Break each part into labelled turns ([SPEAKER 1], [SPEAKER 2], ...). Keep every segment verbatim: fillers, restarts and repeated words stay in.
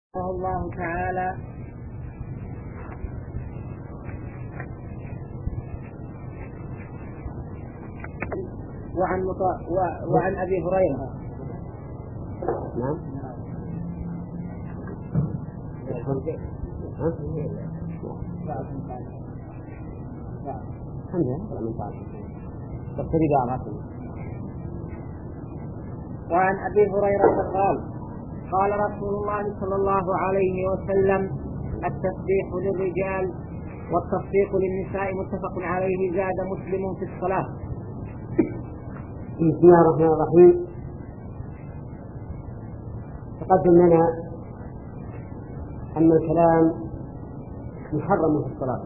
[SPEAKER 1] رحمه الله تعالى وعن مط... و... وعن أبي هريرة.
[SPEAKER 2] نعم.
[SPEAKER 1] وعن أبي هريرة قال قال رسول الله صلى الله عليه وسلم: التسبيح للرجال والتصفيق للنساء، متفق عليه. زاد مسلم في الصلاة.
[SPEAKER 2] بسم الله الرحمن الرحيم. تقدم لنا أن الكلام محرم في الصلاة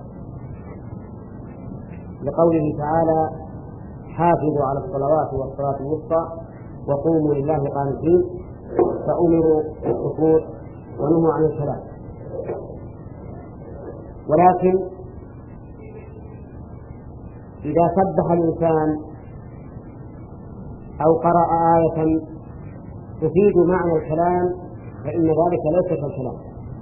[SPEAKER 2] لقوله تعالى: حافظوا على الصلوات والصلاة الوسطى وقوموا لله قانتين، فأمروا بالسكوت ونهوا عن الكلام. ولكن إذا سبح الإنسان أو قرأ آية تفيد معنى الكلام فإن ذلك ليس كالكلام.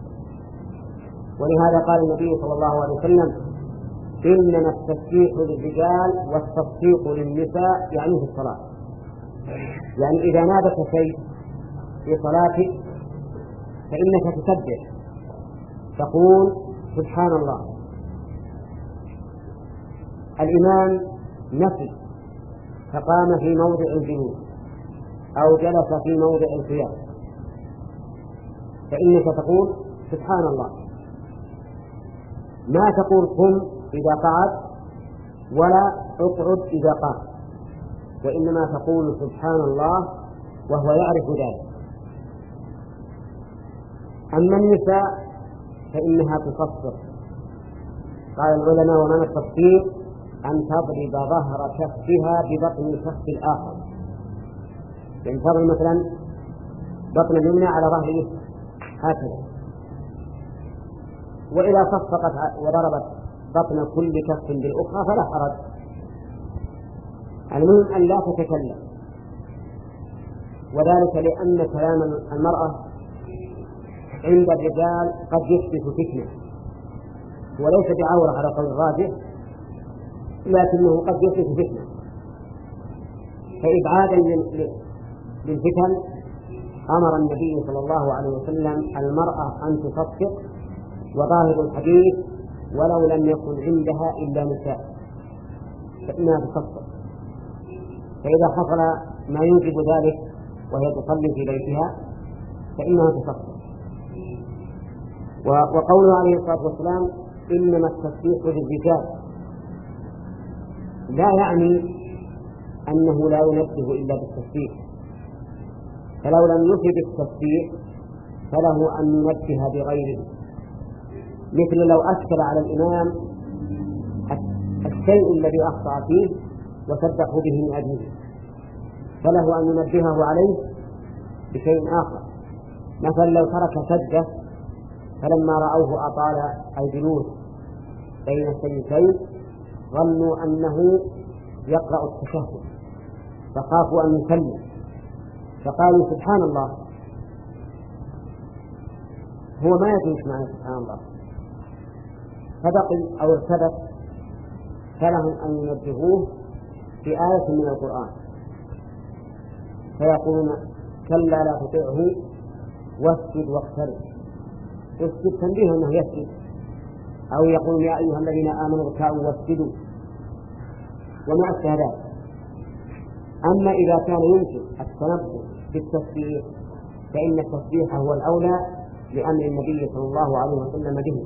[SPEAKER 2] ولهذا قال النبي صلى الله عليه وسلم: إنما التسبيح للرجال والتصفيق للنساء، يعني في الصلاة. يعني إذا نادك شيء في صلاتك فإنك تسبح، تقول سبحان الله. الإمام نفي فقام في موضع الجلوس أو جلس في موضع القيام فإنك تقول سبحان الله. ما تقول قم إذا قعد ولا اقعد إذا قام، وإنما تقول سبحان الله وهو يعرف ذلك. أما النساء فإنها تصفر. قال العلماء: ومعنى التصفير أن تضرب ظهر كفها ببطن كف الآخر، يعني تضرب مثلا بطن اليمنى على ظهر اليسرى هكذا، وإذا صفقت وضربت بطن كل كف بالأخرى فلا حرج. المهم أن لا تتكلم، وذلك لأن كلام المرأة عند الرجال قد يحدث فتنة، وليس بعورة على قول الراجح، لكنه قد يحدث فتنة. فإبعادا للفتن أمر النبي صلى الله عليه وسلم المرأة أن تصفق، وظاهر الحديث: ولو لم يكن عندها إلا نساء فإنها تصفق. فإذا حصل ما يوجب ذلك وهي تصلي في بيتها فإنها تصفق. وقوله عليه الصلاة والسلام: إنما التسبيح للرجال، لا يعني أنه لا ينبه إلا بالتسبيح، فلو لم يفد التسبيح فله أن ينبه بغيره. مثل لو أشكل على الإمام الشيء الذي أخطأ فيه وسبحوا به من أجله، فله أن ينبهه عليه بشيء آخر. مثلا لو ترك سجدة فلما رأوه أطال الجلوس بين السجدتين ظنوا أنه يقرأ التشهد فخافوا أن يسلم، فقالوا سبحان الله. هو ما يدرك معنى سبحان الله، فبقي أو ارتبط، فلهم أن ينبهوه بآية من القرآن فيقولون: كلا لا تطيعه واسجد واقترب. اسجد تنبيه أنه يسجد، أو يقول: يا أيها الذين آمنوا اركعوا واسجدوا، وما أشبه ذلك. أما إذا كان يمكن التنبه بالتسبيح فإن التسبيح هو الأولى لأمر النبي صلى الله عليه وسلم به.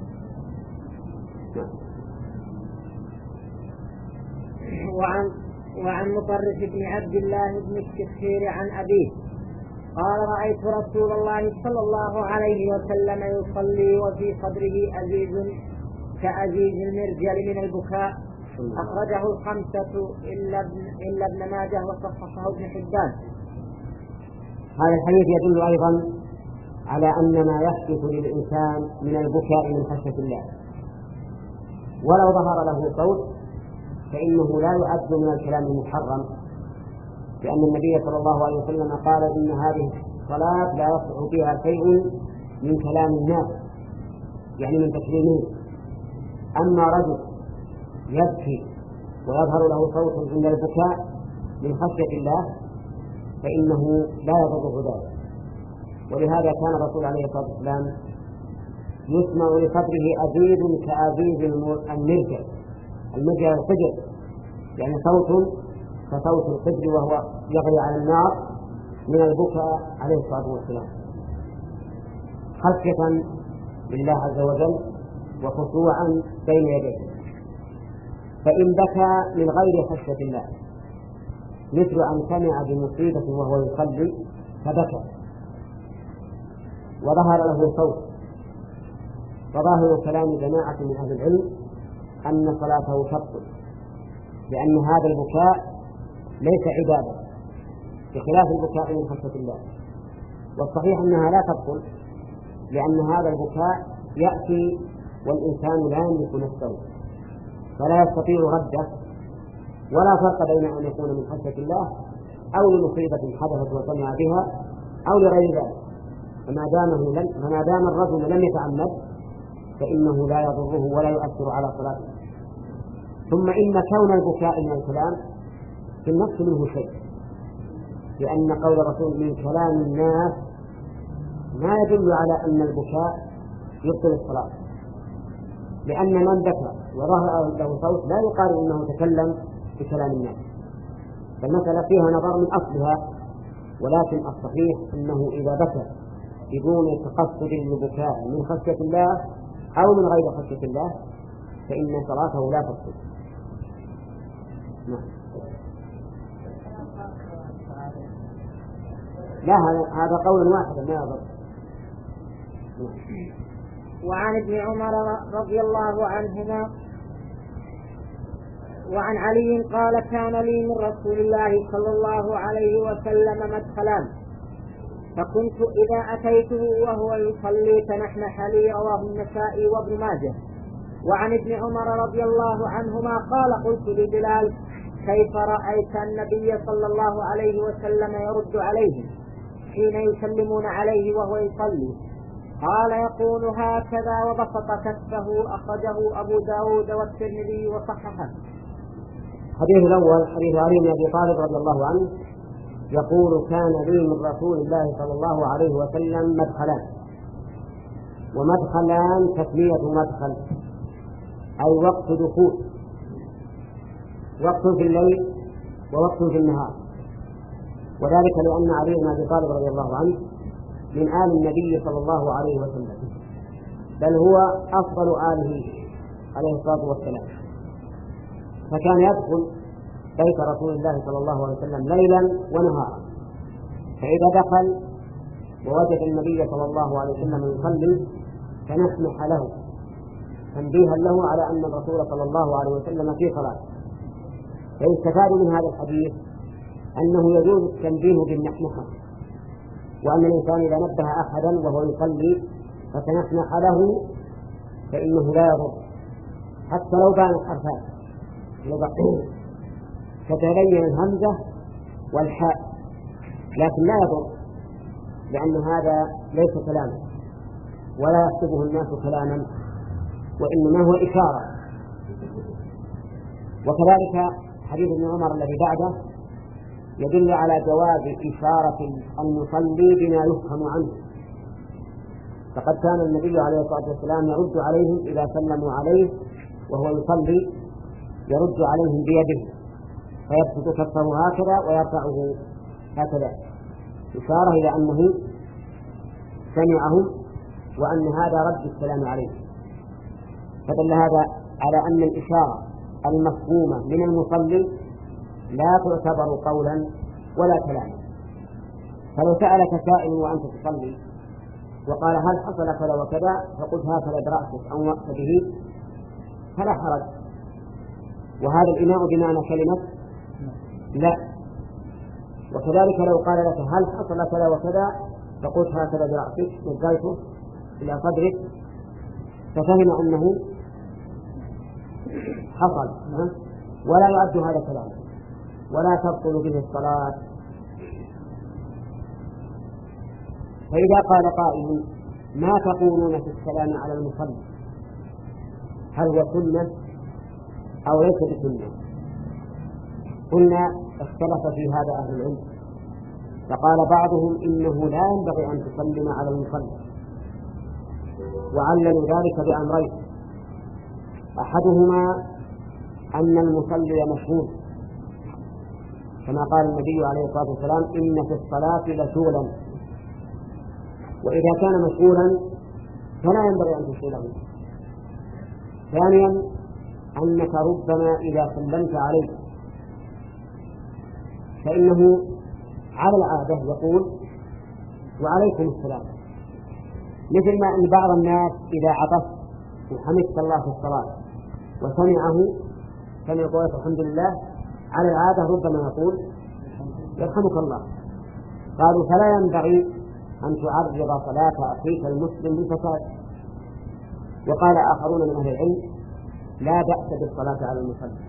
[SPEAKER 1] وعن وعن مطرف بن عبد الله بن الشخير عن أبيه قال: رأيت رسول الله صلى الله عليه وسلم يصلي وفي صدره أزيز كأزيز المرجل من البكاء. أخرجه الخمسة إلا ابن, إلا ابن ماجه وصححه ابن حبان.
[SPEAKER 2] هذا الحديث يدل أيضا على أن ما يحدث للإنسان من البكاء من خشية الله ولو ظهر له صوت فإنه لا يعد من الكلام المحرم، لأن النبي صلى الله عليه وسلم قال: إن هذه الصلاة لا يصح فيها شيء من كلام الناس يعني من تكليمهم. أما رجل يبكي ويظهر له صوت عند البكاء من خشية الله فإنه لا يضره ذلك. ولهذا كان الرسول عليه الصلاة والسلام يسمع لصدره أزيز كأزيز المرجل. المرجل القجر يعني صوت كصوت القجر وهو يغلي على النار من البكاء عليه الصلاة والسلام خشية لله عز وجل وخشوعا بين يديه. فإن بكى من غير خشية الله مثل أن سمع بمصيبة وهو يصلي فبكى وظهر له صوت، فظاهر كلام جماعة من أهل العلم أن صلاته تبطل، لأن هذا البكاء ليس عبادة بخلاف البكاء من خشية الله. والصحيح أنها لا تبطل، لأن هذا البكاء يأتي والإنسان لا يملك نفسه فلا يستطيع رده، ولا فرق بين أن يكون من خشية الله أو لمصيبة حدثت وسمع بها أو لغير ذلك. فما دامه لم فما دام الرجل لم يتعمد فإنه لا يضره ولا يؤثر على صلاته. ثم إن كون البكاء من الكلام في النفس منه شيء، لأن قول الرسول من كلام الناس ما يدل على أن البكاء يبطل الصلاة، لأن من بكى وظهر له صوت لا يقال إنه تكلم بكلام الناس. فالمسألة فيها نظر من أصلها، ولكن الصحيح أنه إذا بكى بدون تقصد للبكاء من خشية الله أو من غير خشية الله فإن صلاته لا تبطل. لا هذا قول واحد ما يضر.
[SPEAKER 1] وعن ابن عمر رضي الله عنهما وعن علي قال كان لي من رسول الله صلى الله عليه وسلم مدخلان فكنت إذا أتيته وهو يصلي تنحنح لي، رواه النسائي وابن ماجه. وعن ابن عمر رضي الله عنهما قال قلت لبلال كيف رأيت النبي صلى الله عليه وسلم يرد عليهم حين يسلمون عليه وهو يصلي؟ قال يقول هكذا وبسط كفه. أخرجه أبو داود والترمذي وصححه.
[SPEAKER 2] الحديث الأول حديث علي بن أبي طالب رضي الله عنه يقول كان لي من رسول الله صلى الله عليه وسلم مدخلان، ومدخلان تسمية مدخل أي وقت دخول، وقت في الليل ووقت في النهار، وذلك لأن علي بن أبي طالب رضي الله عنه من آل النبي صلى الله عليه وسلم، بل هو أفضل آله عليه الصلاة والسلام، فكان يدخل بيت رسول الله صلى الله عليه وسلم ليلا ونهارا. فإذا دخل ووجد النبي صلى الله عليه وسلم يصلي فنسمح له تنبيها له على أن الرسول صلى الله عليه وسلم في صلاة. فيستفاد من هذا الحديث أنه يجوز التنبيه بالنحنحة، وأن الإنسان إذا نبه أحدا وهو يصلي فتنحنح له فإنه لا يضر حتى لو بانت حرفان فتبين الهمزة والحاء، لكن لا يضر لأن هذا ليس كلاما ولا يحسبه الناس كلاما، وإنما هو إشارة. وكذلك حديث ابن عمر الذي بعده يدل على جواز إشارة المصلي بما يفهم عنه، فقد كان النبي عليه الصلاة والسلام يرد عليهم إذا سلموا عليه وهو يصلي، يرد عليهم بيده فيبسط كفه هكذا ويرفعه هكذا، إشارة إلى أنه سمعهم وأن هذا رد السلام عليه. فدل هذا على أن الإشارة المفهومة من المصلي لا تعتبر قولا ولا كلاما. فلو سألك سائل وأنت تصلي وقال هل حصل كذا وكذا فقلت هكذا برأسك أو وقت به فلا حرج، وهذا الإماء بمعنى كلمة لا. وكذلك لو قال لك هل حصل كذا وكذا فقلت هكذا برأسك نزلته إلى صدرك ففهم أنه حصل، ولا يعد هذا كلام ولا تبطل به الصلاة. فإذا قال قائل ما تقولون في السلام على المصلي؟ هل هو سنة أو ليس بسنة؟ قلنا اختلف في هذا أهل العلم، فقال بعضهم إنه لا ينبغي أن تسلم على المصلي، وعللوا ذلك بأمرين: أحدهما أن المصلي مشغول، كما قال النبي عليه الصلاة والسلام: إن في الصلاة لشغلا، وإذا كان مشغولا فلا ينبغي أن تشغله. ثانيا أنك ربما إذا سلمت عليه فإنه على العادة يقول: وعليكم السلام، مثل ما أن بعض الناس إذا عطس وحمدت الله في الصلاة وسمعه كان يقول الحمد لله، على العادة ربما يقول: يرحمك الله. قالوا: فلا ينبغي أن تعرض صلاة أخيك المسلم بالفساد. وقال آخرون من أهل العلم: لا بأس بالصلاة على المصلي،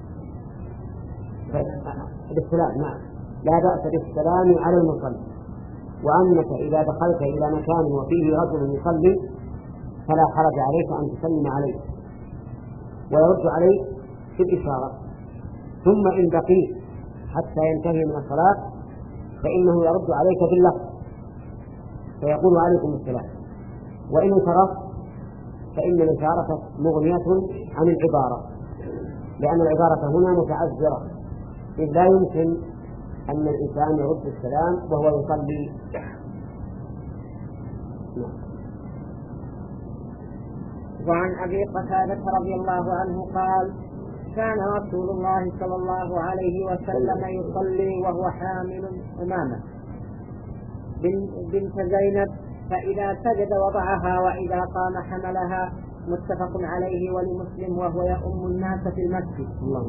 [SPEAKER 2] بالسلام، نعم، لا بأس بالسلام على المصلي، وأنك إذا دخلت إلى مكان وفيه رجل يصلي فلا حرج عليك أن تسلم عليه ويرد عليك في الإشارة، ثم إن بقيت حتى ينتهي من الصلاة فإنه يرد عليك باللفظ فيقول: عليكم السلام. وإن انصرفت فإن الإشارة مغنية عن العبارة، لأن العبارة هنا متعذرة، إذ لا يمكن أن الإنسان يرد السلام وهو يصلي.
[SPEAKER 1] وعن أبي قتادة رضي الله عنه قال: كان رسول الله صلى الله عليه وسلم يصلي وهو حامل أمامة بنت زينب، فإذا سجد وضعها وإذا قام حملها، متفق عليه ولمسلم، وهو يؤم الناس في المسجد.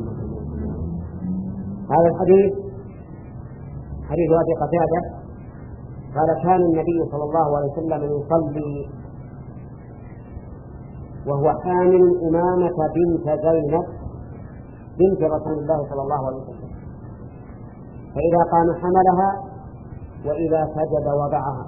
[SPEAKER 2] هذا الحديث حديث أبي قتادة قال: كان النبي صلى الله عليه وسلم يصلي وهو حامل أمامة بنت زينب بنت رسول الله صلى الله عليه وسلم، فإذا قام حملها وإذا سجد وضعها.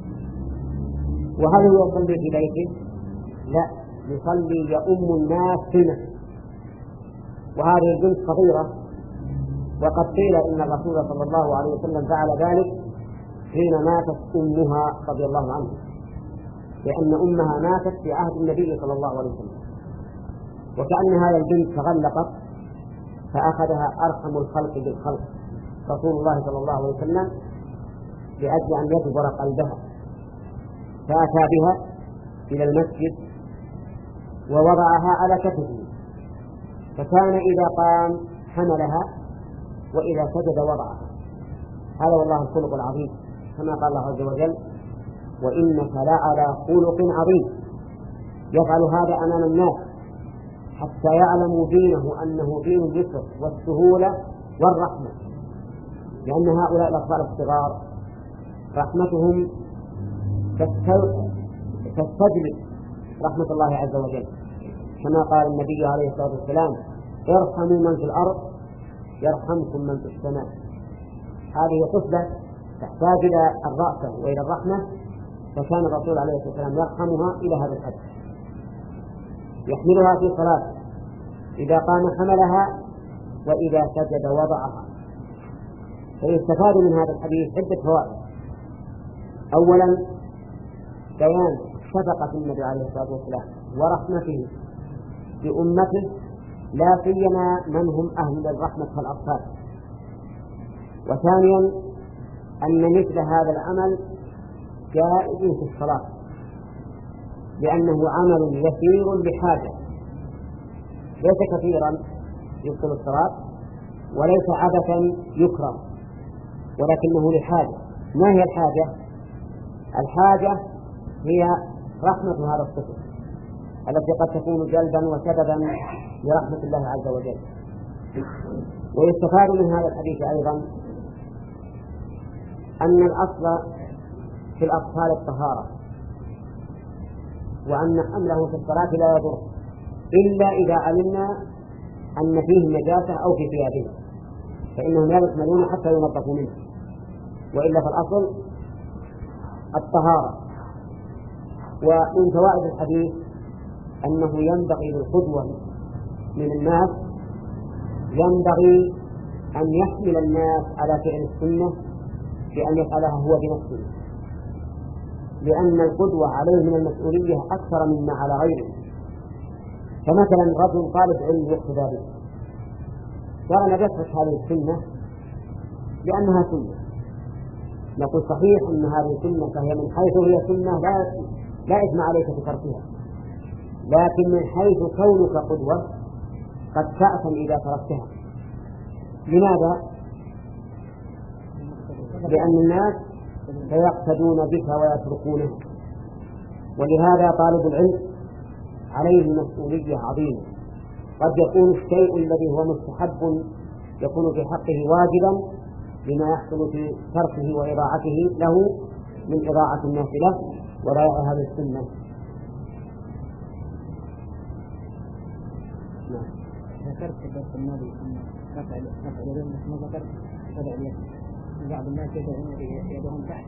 [SPEAKER 2] وهل هو يصلي في بيته؟ لا، يصلي يؤم الناس في المسجد. وهذه البنت صغيرة، وقد قيل إن الرسول صلى الله عليه وسلم فعل ذلك حين ماتت أمها رضي الله عنها، لأن أمها ماتت في عهد النبي صلى الله عليه وسلم، وكأن هذا البنت تغلقت فأخذها أرحم الخلق بالخلق رسول الله صلى الله عليه وسلم لأجل أن يجبر قلبها، فأتى بها إلى المسجد ووضعها على كتفه، فكان إذا قام حملها وإذا سجد وضعها. هذا والله الخلق العظيم، كما قال الله عز وجل: وإنك لعلى خلق عظيم. يفعل هذا أمام الناس حتى يعلموا دينه أنه دين اليسر والسهولة والرحمة، لأن هؤلاء الأطفال الصغار رحمتهم تستجلب رحمة الله عز وجل، كما قال النبي عليه الصلاة والسلام: ارحموا من في الأرض يرحمكم من في السماء. هذه طفلة تحتاج إلى الرأفة وإلى الرحمة، فكان الرسول عليه الصلاة والسلام يرحمها إلى هذا الحد، يحملها في صلاة، إذا قام حملها وإذا سجد وضعها. فيستفاد من هذا الحديث عدة فوائد: أولا بيان شفقة النبي عليه الصلاة والسلام ورحمته بأمته، لا سيما من هم أهل الرحمة كالأطفال. وثانيا أن مثل هذا العمل جائز في الصلاة، لأنه عمل يسير بحاجة، ليس كثيرا يبطل الصلاة وليس عبثا يكرم، ولكنه لحاجة. ما هي الحاجة؟ الحاجة هي رحمة هذا الطفل التي قد تكون جلبا وسببا لرحمة الله عز وجل. ويستفاد من هذا الحديث أيضا أن الأصل في الأطفال الطهارة، وأن حمله في الصلاة لا يضر إلا إذا علمنا أن فيه نجاسة أو في ثيابه، فإنهم لا يحملون حتى ينظفوا منه، وإلا فالأصل الطهارة. ومن فوائد الحديث أنه ينبغي للقدوة من الناس ينبغي أن يحمل الناس على فعل السنة بأن يفعلها هو بنفسه، لأن القدوة عليه من المسؤولية أكثر مما على غيره. فمثلا رجل طالب علم يقتدى به وأنا يترك هذه السنة لأنها سنة، نقول صحيح أن هذه سنة فهي من حيث هي سنة لا لا إثم عليك بتركها، لكن من حيث كونك قدوة قد تأثم إذا تركتها. لماذا؟ لأن الناس سيقتدون بك ويتركونها، ولهذا طالب العلم عليه مسؤولية عظيمة. قد يكون الشيء الذي هو مستحب يكون في حقه واجبا لما يحصل في تركه وإضاعته له من إضاعة الناس له وضياع هذه السنة.
[SPEAKER 1] ذكرت في الدرس الماضي أن رفع رفع اليدين بس ما ذكرت وضع اليد. بعض الناس يدعون يدهم تحت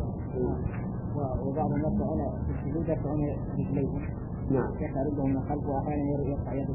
[SPEAKER 1] وبعض الناس يدعون في السجود يرفعون رجليهم.
[SPEAKER 2] نعم.
[SPEAKER 1] يقربهم من الخلف وأحيانا يرفع يده.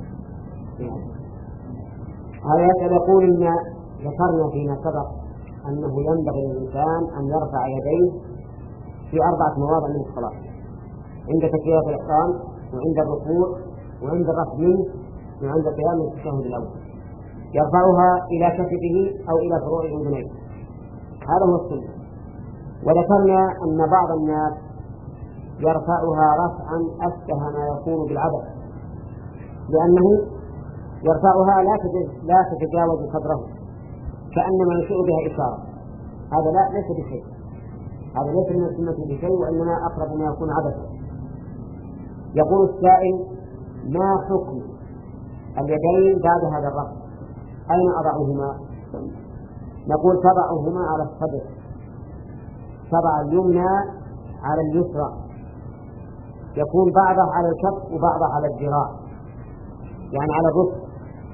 [SPEAKER 2] هذا يقول إن ذكرنا فيما سبق أنه ينبغي للإنسان أن يرفع يديه في أربعة مواضع من الصلاة: عند تكبيرة الإحرام، وعند الركوع، وعند الرفع منه، وعند قيام التشهد الأول. يرفعها إلى كتفه أو إلى فروع أذنيه، هذا هو السنة. وذكرنا أن بعض الناس يرفعها رفعا أشبه ما يكون بالعبث، لأنه يرفعها لا لا تتجاوز صدره كأنما يشير بها إشارة. هذا لا ليس بشيء، هذا ليس من السنة بشيء، وإنما أقرب ما يكون عبثا. يقول السائل: ما حكم اليدين بعد هذا الرفع؟ أين أضعهما؟ نقول تضعهما على الصدر، تضع اليمنى على اليسرى، يكون بعضها على الكف وبعضها على الذراع، يعني على الركب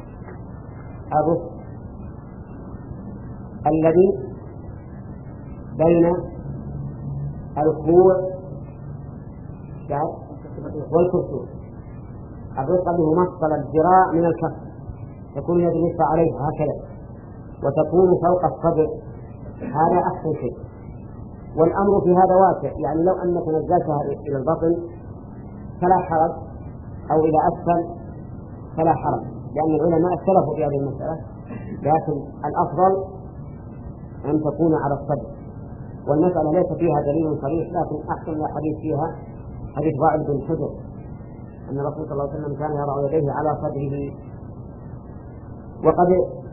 [SPEAKER 2] الركب الذي بين الكوع والكسور، الركب الذي مفصل الذراع من الكف، تكون يد اليسرى عليها هكذا وتكون فوق الصدر، هذا أحسن شيء. والأمر في هذا واسع، يعني لو أنك نزلتها إلى البطن فلا حرج، أو إلى أسفل فلا حرج، لأن العلماء اختلفوا في هذه المسألة، لكن الأفضل أن تكون على الصدر. والمسألة ليس فيها دليل صريح، لكن أحسن الحديث فيها حديث وائل بن حجر أن الرسول صلى الله عليه وسلم كان يضع يديه على صدره. وقد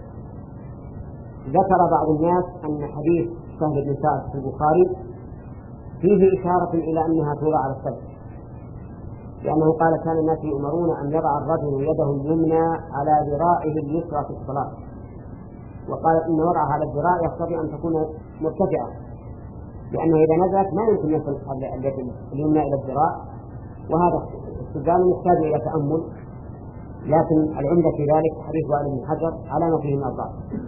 [SPEAKER 2] ذكر بعض الناس أن حديث سهل بن سعد في البخاري فيه إشارة إلى أنها توضع على الصدر، لأنه قال: كان الناس يؤمرون أن يضع الرجل يده اليمنى على ذراعه اليسرى في الصلاة، وقال إن وضعها على الذراع يقتضي أن تكون مرتفعة، لأنه إذا نزلت ما يمكن يصل اليد اليمنى إلى الذراع، وهذا استدلال يحتاج إلى تأمل، لكن العمدة في ذلك حديث وائل بن حجر على ما فيه من الضعف.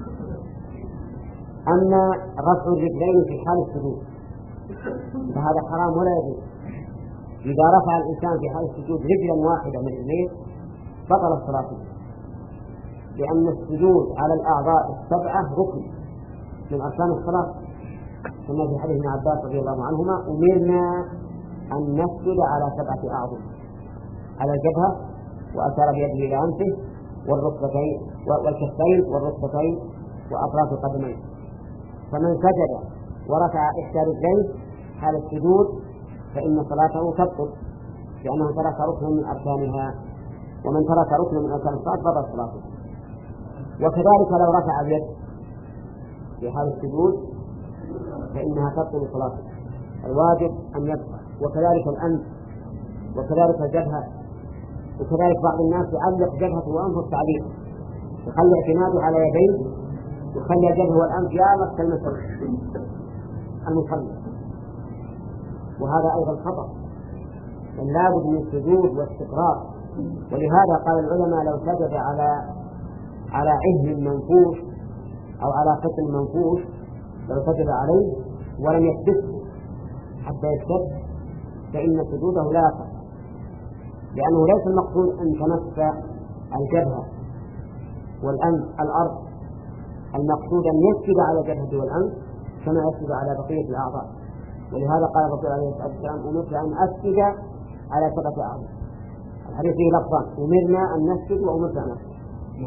[SPEAKER 2] أما رفع الرجلين في حال السجود فهذا حرام ولا يجوز. إذا رفع الإنسان في حال السجود رجلا واحدة من رجليه بطل الصلاة، لأن السجود على الأعضاء السبعة ركن من أركان الصلاة، كما في حديث ابن عباس رضي الله عنهما: أمرنا أن نسجد على سبعة أعضاء، على الجبهة، وأشار بيده إلى أنفه والركبتين والكفين والركبتين وأطراف القدمين. فمن سجد ورفع إحدى رجليه حال السجود فإن صلاته تبطل، لأنه ترك ركن من أركانها، ومن ترك ركن من أركان الصلاة بطل صلاته. وكذلك لو رفع اليد في حال السجود فإنها تبطل صلاته، الواجب أن يبقى. وكذلك الأنف، وكذلك الجبهة، وكذلك بعض الناس يعلق جبهته وأنفه تعليق، يخلي اعتماده على يديه، يخلي الجبهة والأنف يامس كالمثل المصلي، وهذا أيضا خطأ، بل لابد من السجود واستقرار. ولهذا قال العلماء: لو سجد على على عهن منفوش أو على قطن منفوش، لو سجد عليه ولم يثبته حتى يشتد فإن سجوده لا يصح، لأنه ليس المقصود أن تمس الجبهة والأنف الأرض، المقصود أن يسجد على الجبهة والأنف كما يسجد على بقية الأعضاء. ولهذا قال الرسول عليه الصلاة والسلام: أمرت أن أسجد على سبعة أعضاء. الحديث فيه لفظان: أمرنا أن نسجد وأمرت أن أسجد.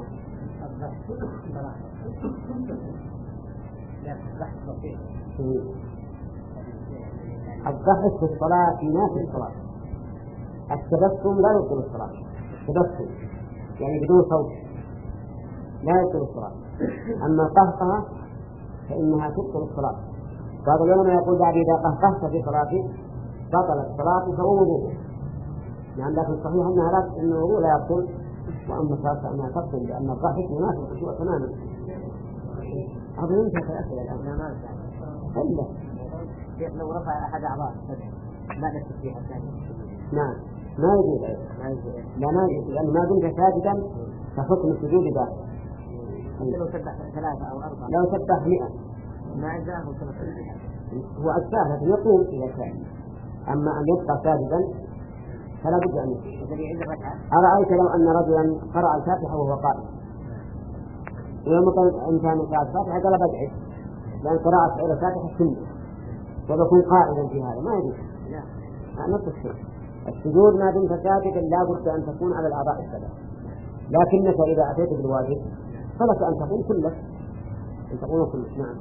[SPEAKER 2] الضحك في الصلاة في ناس الصلاة، التبسم لا يبطل الصلاة، التبسم يعني بدون صوت لا يبطل الصلاة. أما القهقهة فإنها تبطل الصلاة. بعض العلماء يقول بعد إذا قهقهت في صلاتك بطلت صلاتك ووضوءك. يعني لكن صحيح أنها لا، أن الوضوء لا يبطل، وأما الصلاة فإنها تبطل، لأن الضحك يناسب الخشوع تماما. هذا يمكن في الأسئلة الآن ما إلا
[SPEAKER 1] لو رفع أحد أعضاء ماذا التسبيح الثاني؟
[SPEAKER 2] نعم ما يجوز، لا ما يجوز، لأن ما دمت ساجدا فحكم السجود ذاك.
[SPEAKER 1] لو سبح ثلاثة أو أربعة،
[SPEAKER 2] لو سبح مئة
[SPEAKER 1] ما أجزاه
[SPEAKER 2] هو أجزاه، لكن يقوم إذا كان. أما أن يبقى ساجدا فلا بد أن يقوم. أرأيت لو أن رجلا قرأ الفاتحة وهو قائم، ويوم إنسان قرأ الفاتحة قال بدعي، لأن قراءة الفاتحة سنة، ويكون قائدا في هذا ما يجوز. لا نفس الشيء. السجود ما دمت ساجدا لا بد أن تكون على الأعضاء السبع، لكنك إذا أتيت بالواجب فلك أن تقوم كلك، أن تقوم كلك. نعم.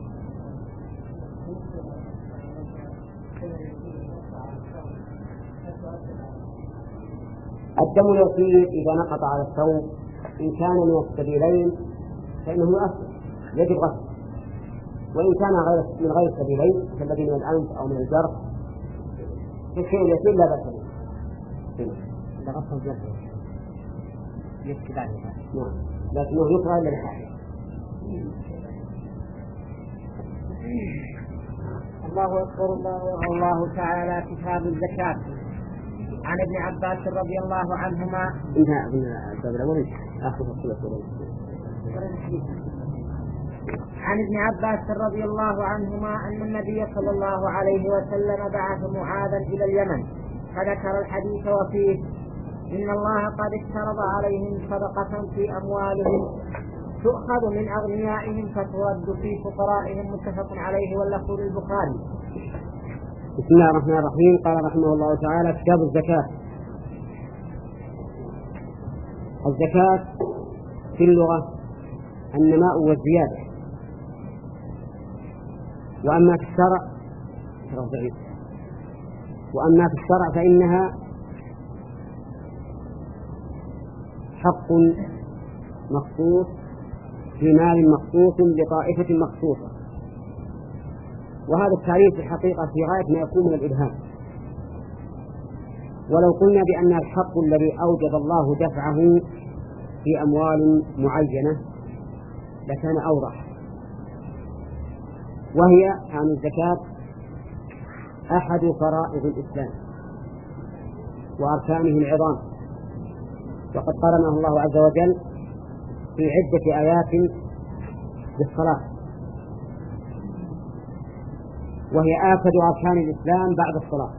[SPEAKER 2] الدم اليسير إذا نقط على الثوب إن كان من السبيلين فإنه يؤثر يجب غسل، وإن كان غير من غير السبيلين كالذي من الأنف أو من الجرح فالشيء اليسير لا بأس به.
[SPEAKER 1] إذا غسل الجرح يسكت عنه.
[SPEAKER 2] نعم، لكنه يكره إلا للحاجة.
[SPEAKER 1] الله أكبر. الله الله تعالى كتاب الزكاة. عن ابن عباس رضي الله عنهما
[SPEAKER 2] انتهى ابن عباس الأول آخر الصورة.
[SPEAKER 1] عن ابن عباس رضي الله عنهما أن النبي صلى الله عليه وسلم بعث معاذا إلى اليمن فذكر الحديث وفيه: إن الله قد افترض عليهم صدقة في أموالهم تؤخذ من أغنيائهم فترد في فقرائهم. متفق عليه واللفظ للبخاري.
[SPEAKER 2] بسم الله الرحمن الرحيم. قال رحمه الله تعالى: كتاب الزكاة. الزكاة في اللغة النماء والزيادة، وأما في الشرع وأما في الشرع فإنها حق مخصوص في مال مخصوص لطائفة مخصوصة. وهذا التعريف في الحقيقة في غاية ما يكون من الإبهام. ولو قلنا بأن الحق الذي أوجب الله دفعه في أموال معينة لكان أوضح. وهي عن الزكاة أحد فرائض الإسلام وأركانه العظام، وقد قرنه الله عز وجل في عدة آيات بالصلاة، وهي آكد أركان الإسلام بعد الصلاة.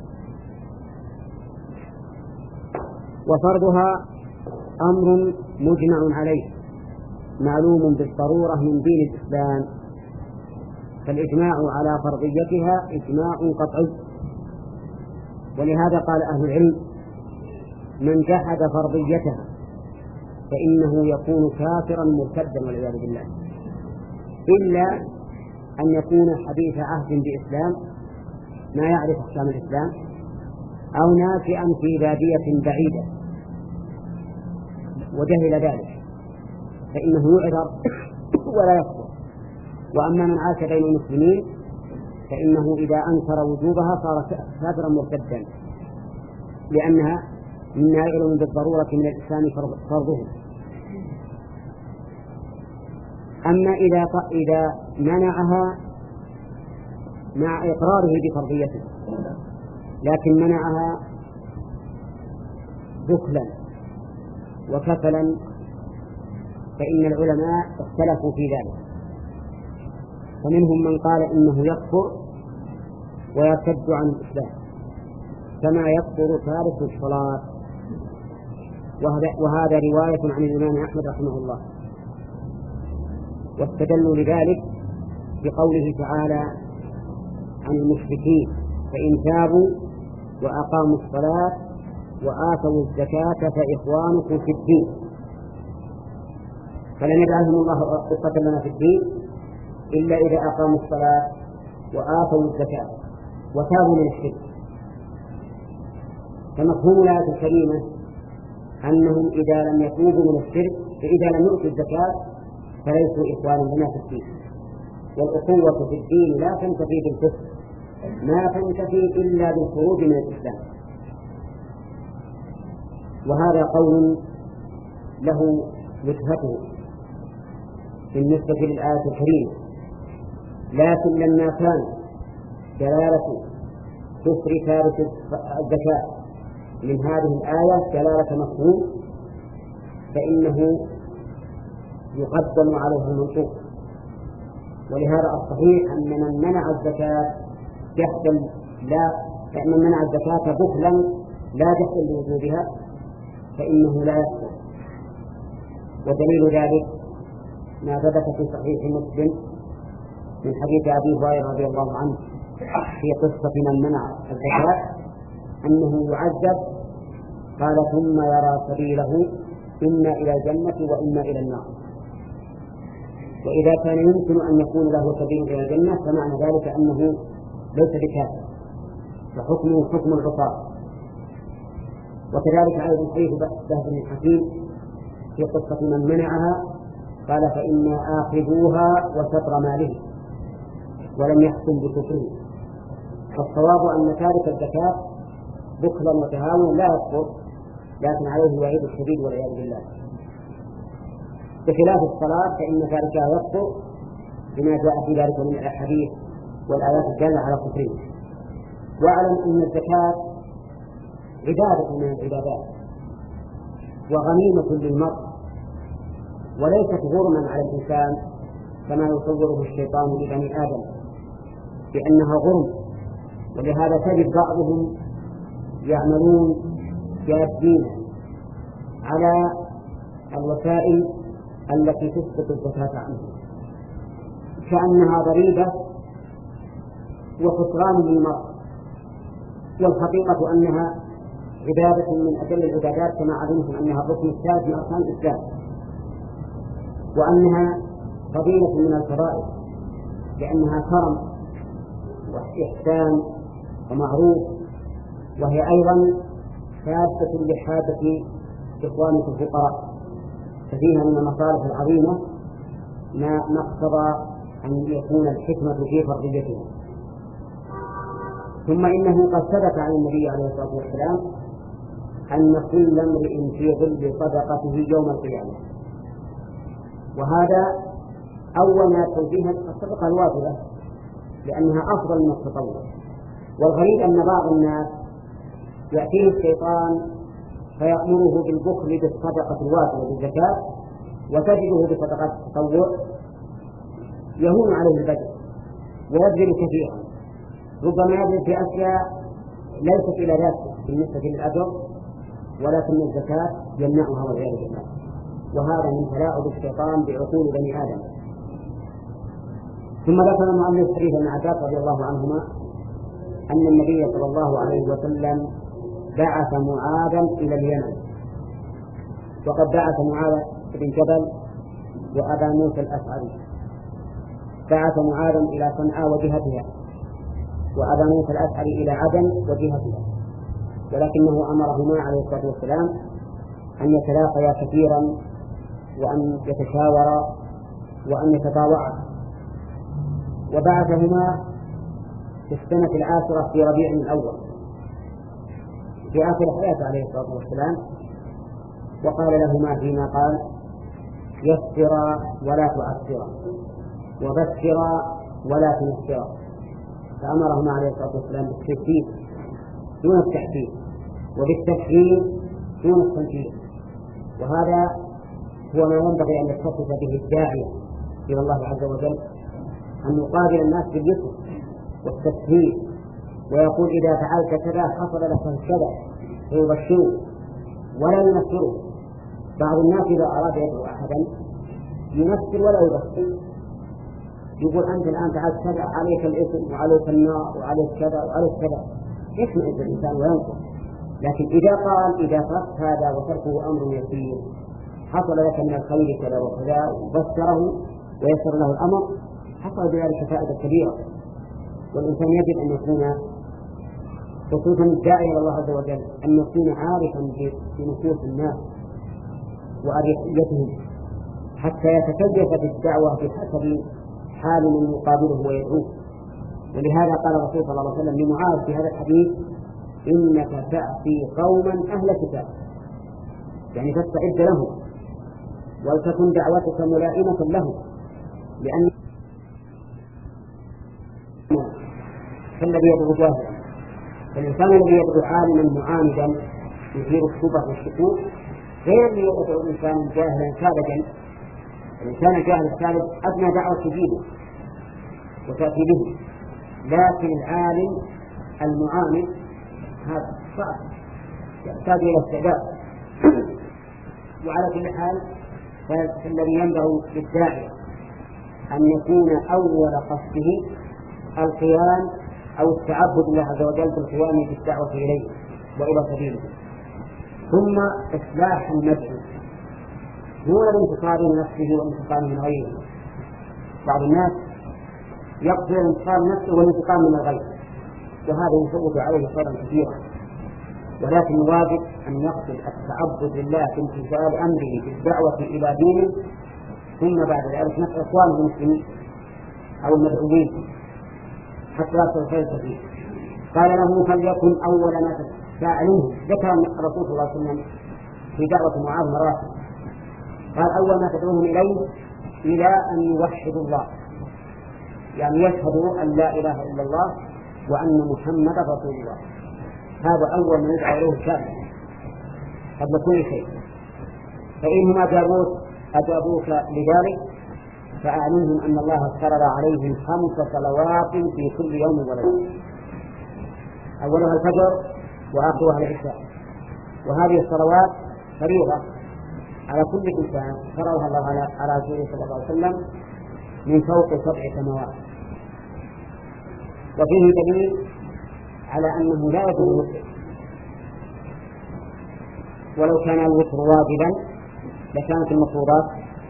[SPEAKER 2] وفرضها أمر مجمع عليه معلوم بالضرورة من دين الإسلام، فالإجماع على فرضيتها إجماع قطعي. ولهذا قال أهل العلم: من جحد فرضيتها فإنه يكون كافرا مرتدا والعياذ بالله، إلا أن يكون حديث عهد بإسلام ما يعرف أحكام الإسلام، أو ناشئا في بادية بعيدة وجهل ذلك فإنه يعذر ولا يكفر. وأما من عاش بين المسلمين فإنه إذا أنكر وجوبها صار كافرا مرتدا، لأنها مما يعلم بالضرورة من الإسلام فرضه. أما إذا إذا منعها مع إقراره بفرضيته لكن منعها بخلا وكسلا فإن العلماء اختلفوا في ذلك، فمنهم من قال إنه يكفر ويرتد عن الإسلام، كما يكفر تارك الصلاة. وهذا رواية عن الإمام أحمد رحمه الله. واستدلوا لذلك بقوله تعالى عن المشركين: فإن تابوا وأقاموا الصلاة وآتوا الزكاة فإخوانكم في الدين. فلن يجعلهم الله قصة لنا في الدين إلا إذا أقاموا الصلاة وآتوا الزكاة وتابوا من الشرك. فمفهوم الآية الكريمة أنهم إذا لم يتوبوا من الشرك فإذا لم يؤتوا الزكاة فليسوا إخوانا لنا في الدين. والأخوة في الدين لا تنتفي بالكفر، ما تنتفي إلا بالخروج من الإسلام. وهذا قول له وجهته بالنسبة للآية الكريمة، لكن لما كان دلالة كفر تارك الزكاة من هذه الآية دلالة مفهوم فإنه يقدم عليه المنطوق. ولهذا الصحيح أن من منع الزكاة جحدا لا من منع الزكاة بخلا لا جحدا لوجوبها فإنه لا يكفر. ودليل ذلك ما ثبت في صحيح مسلم من حديث أبي هريرة رضي الله عنه في قصة من منع الزكاة أنه يعذب، قال: ثم يرى سبيله إما إلى الجنة وإما إلى النار. وإذا كان يمكن أن يكون له سبيل إلى الجنة فمعنى ذلك أنه ليس بكافر، فحكمه حكم العصاة. وكذلك أيضا حديث بهز بن حكيم في قصة من منعها قال: فإنا آخذوها وستر ماله ولم يحكم بكفره. فالصواب أن تارك الزكاة بخلا وتهاون لا يكفر، لكن عليه الوعيد الشديد والعياذ بالله. بخلاف الصلاة فإن تاركها يكفر بما جاء في ذلك من الأحاديث والآيات الدالة على كفره. واعلم أن الزكاة عبادة من العبادات وغنيمة للمرء، وليست غرما على الإنسان كما يصوره الشيطان لبني آدم بأنها غرم. ولهذا تجد بعضهم يعملون جادين على الوسائل التي تسقط الزكاة عنه كأنها ضريبة وخسران للمرء، والحقيقة أنها عبادة من أجل العبادات كما علمتم أنها الركن الثالث من أركان الإسلام، وأنها فضيلة من الفضائل لأنها كرم وإحسان ومعروف، وهي أيضا سادة لحاجة إخوانك الفقراء، ففيها من المصالح العظيمة ما نقتضى أن يكون الحكمة في فرضيتها. ثم إنه قد ثبت عن النبي عليه الصلاة والسلام أن كل امرئ في ظل صدقته يوم القيامة، وهذا أول ما يدخل فيها الصدقة الواجبة لأنها أفضل من التطوع. والغريب أن بعض الناس يأتيه الشيطان فيأمره بالبخل بالصدقة الواجبة بالزكاة، وتجده بصدقات التطوع يهون عليه البدء ويبذل كثيرا، ربما يبذل في أشياء ليست إلى ذاته بالنسبة للأجر، ولكن الزكاة يمنعها والعياذ بالله. وهذا من تلاعب الشيطان بعقول بني آدم. ثم ذكر المؤلف حديث ابن عباس رضي الله عنهما أن النبي صلى الله عليه وسلم بعث معاذا إلى اليمن، وقد بعث معاذ بن جبل وأبا موسى الأشعري. بعث معاذا إلى صنعاء وجهتها، وأبا موسى الأشعري إلى عدن وجهتها، ولكنه أمرهما عليه الصلاة والسلام أن يتلاقيا كثيرا وأن يتشاورا وأن يتطاوعا. وبعثهما في السنة العاشرة في ربيع الأول في آخر حياته عليه الصلاة والسلام، وقال لهما فيما قال: يسرا ولا تعسرا، وبشرا ولا تنفرا. فأمرهما عليه الصلاة والسلام بالتشديد دون التحديد، وبالتفهيم دون التنفيذ. وهذا هو ما ينبغي أن يتصف به الداعية إلى الله عز وجل، أن يقابل الناس باليسر والتسهيل ويقول إذا فعلت كذا حصل لك كذا، فيبشره ولا ينفره. بعض الناس إذا أراد يدعو أحدا ينفر ولا يبشر، يقول أنت الآن فعلت كذا، عليك الإثم وعليك النار وعليك كذا وعليك كذا، يسمع الإنسان وينصر. لكن إذا قال إذا تركت هذا وتركه أمر يسير حصل لك من الخير كذا وكذا وبشره ويسر له الأمر، حصل بذلك فائدة كبيرة. والإنسان يجب أن يكون خصوصا الداعي إلى الله عز وجل أن يكون عارفا بنفوس الناس وأريحيتهم حتى يتكيف في الدعوة بحسب حال من يقابله ويدعوه. ولهذا قال الرسول صلى الله عليه وسلم لمعاذ في هذا الحديث: إنك تأتي قوما أهل كتاب، يعني تستعد لهم ولتكن دعوتك ملائمة لهم، لأن الذي يدعو جاهلا، فالإنسان الذي يدعو عالما معاندا يثير الشبه والشكوك غير الذي يدعو الإنسان جاهلا ساذجا. الإنسان الجاهل الساذج أدنى دعوة تجيبه وتأتي به، لكن العالم المعاند هذا صعب، يحتاج إلى استعداد. وعلى كل حال فالذي ينبغي للداعية أن يكون أول قصده القيام أو التعبد لله عز وجل بالقيام بالدعوة إليه وإلى سبيله، ثم إصلاح المدعو دون الانتقام من نفسه والانتقام من غيره. بعض الناس يقصد الانتقام من نفسه والانتقام من الغير، وهذا يفوت عليه خيرا كثيرا. ولكن الواجب أن يقصد التعبد لله بامتثال أمره بالدعوة إلى دينه، ثم بعد ذلك نفع إخوانه المسلمين أو المدعوين حتى يصل الخير كثير. قال له: فليكن أول ما تستعلمه. ذكر الرسول صلى الله عليه وسلم في دعوة معاذ مرات، قال: أول ما تدعوهم إليه إلى أن يوحدوا الله، يعني يشهدوا أن لا إله إلا الله وأن محمدا رسول الله. هذا أول ما يدعو إليه الشاب قبل كل شيء. فإنهم أجابوك أجابوك لذلك فأعلمهم أن الله افترض عليهم خمس صلوات في كل يوم وليلة، أولها الفجر وآخرها العشاء، وهذه الصلوات فريضة على كل إنسان فرضها الله على رسوله صلى الله عليه وسلم من فوق سبع سماوات. وفيه دليل على أنه لا يجوز الوتر، ولو كان الوتر واجبا لكانت المفروضات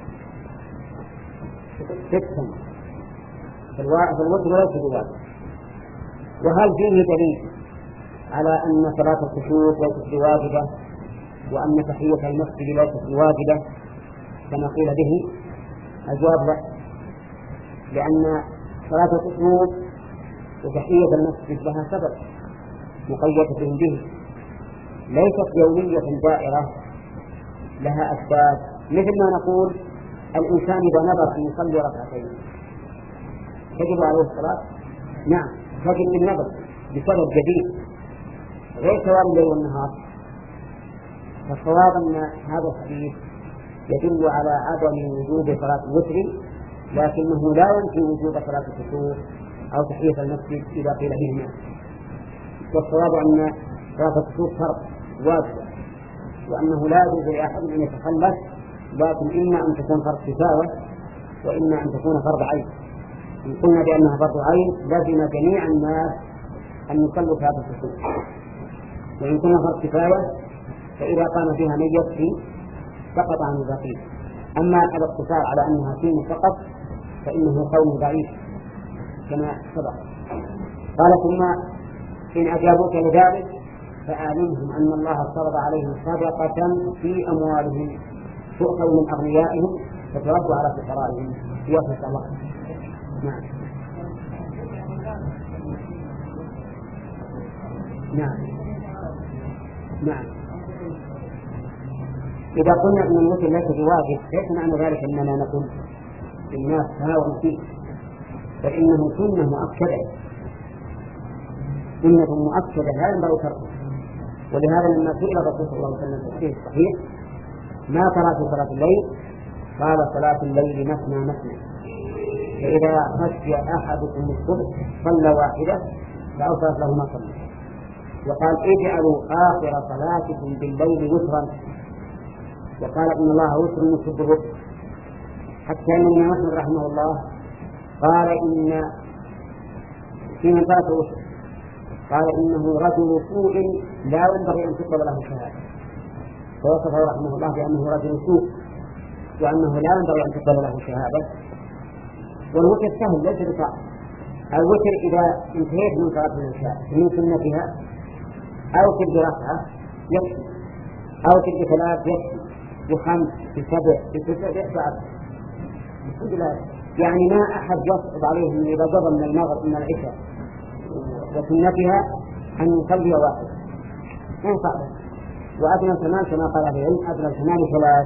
[SPEAKER 2] ستا في الوتر ليس بواجب. وهل فيه دليل على أن صلاة الكسوف ليست بواجبة وأن تحية المسجد ليست بواجبة كما قيل به؟ الجواب لا، لأن صلاة الكسوف وتحية المسجد لها سبب مقيدة به، ليست يومية دائرة لها أسباب. مثل ما نقول الإنسان إذا نظر أن يصلي ركعتين تجب عليه الصلاة، نعم تجب بالنظر بسبب جديد غير ثواب الليل والنهار. فالصواب أن هذا الحديث يدل على عدم وجوب صلاة الوتر، لكنه لا ينفي وجوب صلاة الكسوف أو تحية المسجد إذا قيل بهما. والصواب أن صلاة الكسوف فرض واجب، وأنه لا يجوز لأحد أن يتخلف، لكن إما أن تكون فرض كفاية وإما أن تكون فرض عين. إن قلنا بأنها فرض عين لازم جميع الناس أن يصلوا في هذا الكسوف، وإن كنا فرض كفاية فإذا قام فيها من يكفي سقط عن الباقين. أما الاقتصار على أنها سين فقط فإنه قول ضعيف كما سبق. قال: ثم إن أجابوك لذلك فأعلمهم أن الله فرض عليهم صدقة في أموالهم تؤخذ من أغنيائهم فترد على فقرائهم يوفق الله. نعم نعم نعم إذا قلنا أن الوتر ليس بواجب ليس معنى ذلك أننا نقول للناس تهاونوا فيه، فإنه سنة مؤكدة، سنة مؤكدة لا ينبغي تركها. ولهذا لما سئل الرسول صلى الله عليه وسلم في الحديث الصحيح: ما ترى في صلاة الليل؟ قال: صلاة الليل مثنى مثنى، فإذا خشي أحدكم الصبح صلى واحدة لأوصلت له ما صلى. وقال اجعلوا آخر صلاتكم بالليل وترا، وقال إن الله وتر يحب الوتر. حتى أن الإمام أحمد رحمه الله قال إن في من ترك الوتر قال إنه رجل سوء لا ينبغي أن تقبل له شهادة، فوصفه رحمه الله بأنه رجل سوء وأنه لا ينبغي أن تقبل له شهادة. والوتر سهل ليس بصعب. الوتر إذا انتهيت من صلاة العشاء من سنتها أو تبدي ركعة يكفي، أو تبدي ثلاث يكفي، بخمس بسبع بتسع يكفي. يعني ما أحد يصعب عليه من إذا قضى من المغرب من العشاء وسنتها أن يصلي واحد ما صعب. وأدنى الكمال كما قال أهل العلم أدنى الكمال ثلاث.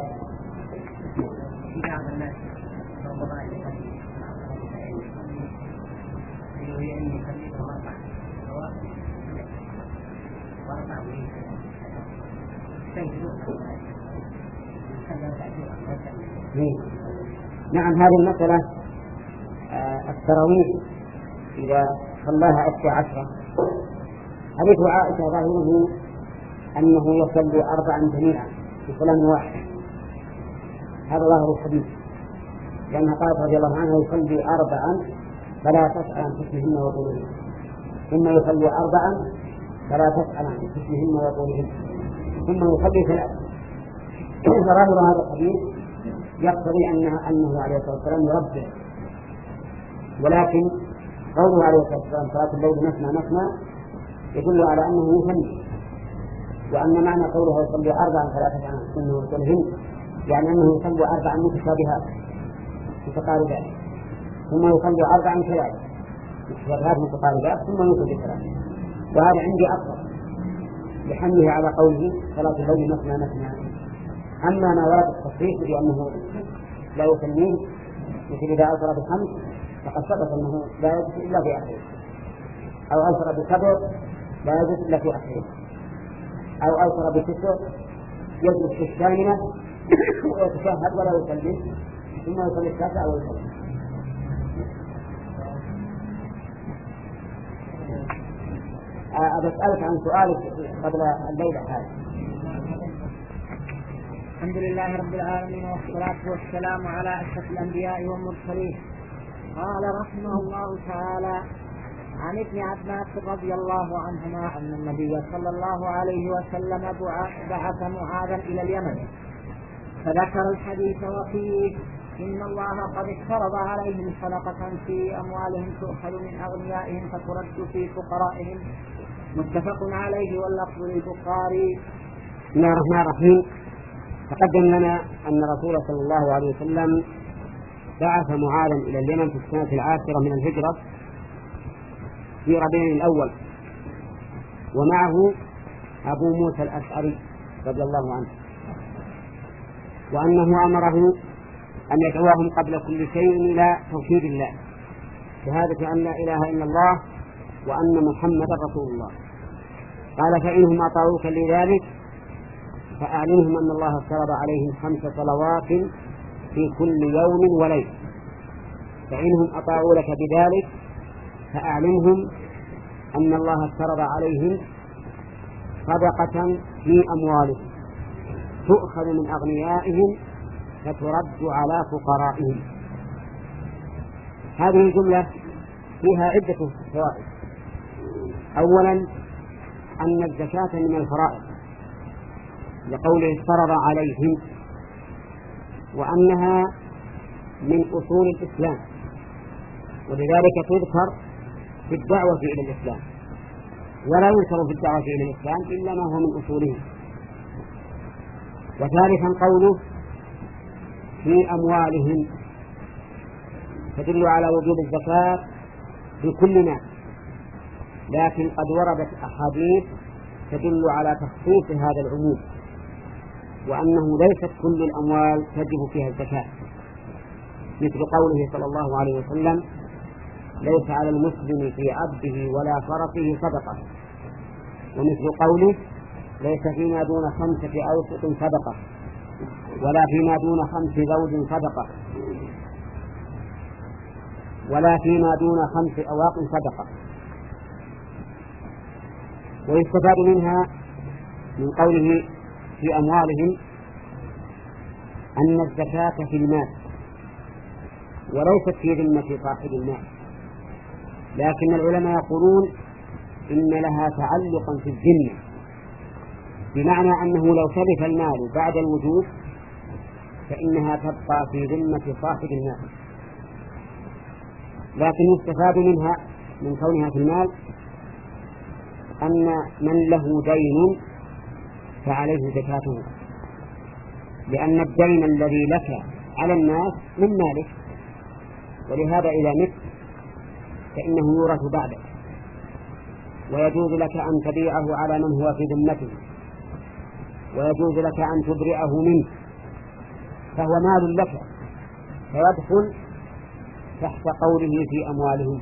[SPEAKER 2] نعم هذه المسألة آه التراويح إذا صلاها أحد عشرة، حديث عائشة ظاهره أنه يصلي أربعا جميعا في صلاة واحد، هذا ظاهر الحديث، لأنها قالت رضي الله عنها يصلي أربعا فلا تسأل عن حكمهن وطولهن، ثم يصلي أربعا فلا تسأل عن حكمهن وطولهن، ثم يصلي ثلاثة. ظاهر هذا الحديث يقتضي أنه, أنه عليه الصلاة والسلام يربع، ولكن قوله عليه الصلاة والسلام صلاة الليل مثنى مثنى يدل على أنه يثني، وأن معنى قوله يصلي أربعا فلا تسأل عن حكمهن وطولهن يعني أنه يصلي أربعا متشابهات متقاربات، ثم يصلي أربعا ثلاثة متشابهات متقاربات، ثم يصلي ثلاثة. وهذا عندي أكثر لحمله على قوله صلاة الليل مثنى مثنى. أما ما ورد التصريح بأنه لا يسميه مثل إذا أوصل بخمس فقد ثبت أنه لا يجوز إلا في آخره، أو أوصل بسبع لا يجوز إلا في آخره، أو أوصل بتسع يجوز في الثامنة ويتشهد ولا يسلم ثم يصلي التاسع أو يسلم. أسألك عن سؤالك قبل الليلة هذا.
[SPEAKER 1] الحمد لله رب العالمين والصلاة والسلام على أشرف الأنبياء والمرسلين. قال رحمه الله تعالى عن ابن عباس رضي الله عنهما أن النبي صلى الله عليه وسلم بعث معاذا إلى اليمن، فذكر الحديث وفيه إن الله قد افترض عليهم صدقة في أموالهم تؤخذ من أغنيائهم فترد في فقرائهم، متفق عليه واللفظ للبخاري.
[SPEAKER 2] بسم الله الرحمن الرحيم. تقدم لنا أن رسول صلى الله عليه وسلم بعث معاذا إلى اليمن في السنة العاشرة من الهجرة في ربيع الأول، ومعه أبو موسى الأشعري رضي الله عنه، وأنه أمره أن يدعوهم قبل كل شيء إلى توحيد الله، شهادة أن لا إله إلا الله وأن محمدا رسول الله. قال فإنهم أطاعوك لذلك فأعلمهم أن الله افترض عليهم خمس صلوات في كل يوم وليل، فإنهم أطاعوا لك بذلك فأعلمهم أن الله افترض عليهم صدقة في أموالهم تؤخذ من أغنيائهم فترد على فقرائهم. هذه الجملة فيها عدة فوائد. أولا أن الزكاة من الفرائض لقوله افترض عليهم، وأنها من أصول الإسلام، ولذلك تذكر في الدعوة إلى الإسلام، ولا يذكر في الدعوة إلى الإسلام إلا ما هو من أصوله. وثالثا قوله في أموالهم تدل على وجوب الزكاة في كل مال، لكن قد وردت أحاديث تدل على تخصيص هذا العموم، وأنه ليست كل الأموال تجب فيها الزكاة، مثل قوله صلى الله عليه وسلم ليس على المسلم في عبده ولا فرسه صدقة، ومثل قوله ليس فيما دون خمسة أوسط صدقة ولا فيما دون خمس زوج صدقة ولا فيما دون خمس أواق صدقة. ويستفاد منها من قوله في أموالهم أن الزكاة في المال وليست في ذمة صاحب المال، لكن العلماء يقولون إن لها تعلقا في الذمة، بمعنى أنه لو تلف المال بعد الوجوب فإنها تبقى في ذمة صاحب المال، لكن يستفاد منها من كونها في المال أن من له دين فعليه زكاته، لأن الدين الذي لك على الناس من مالك، ولهذا إذا مت فإنه يورث بعدك، ويجوز لك أن تبيعه على من هو في ذمته، ويجوز لك أن تبرئه منه، فهو مال لك فيدخل تحت قوله في أموالهم.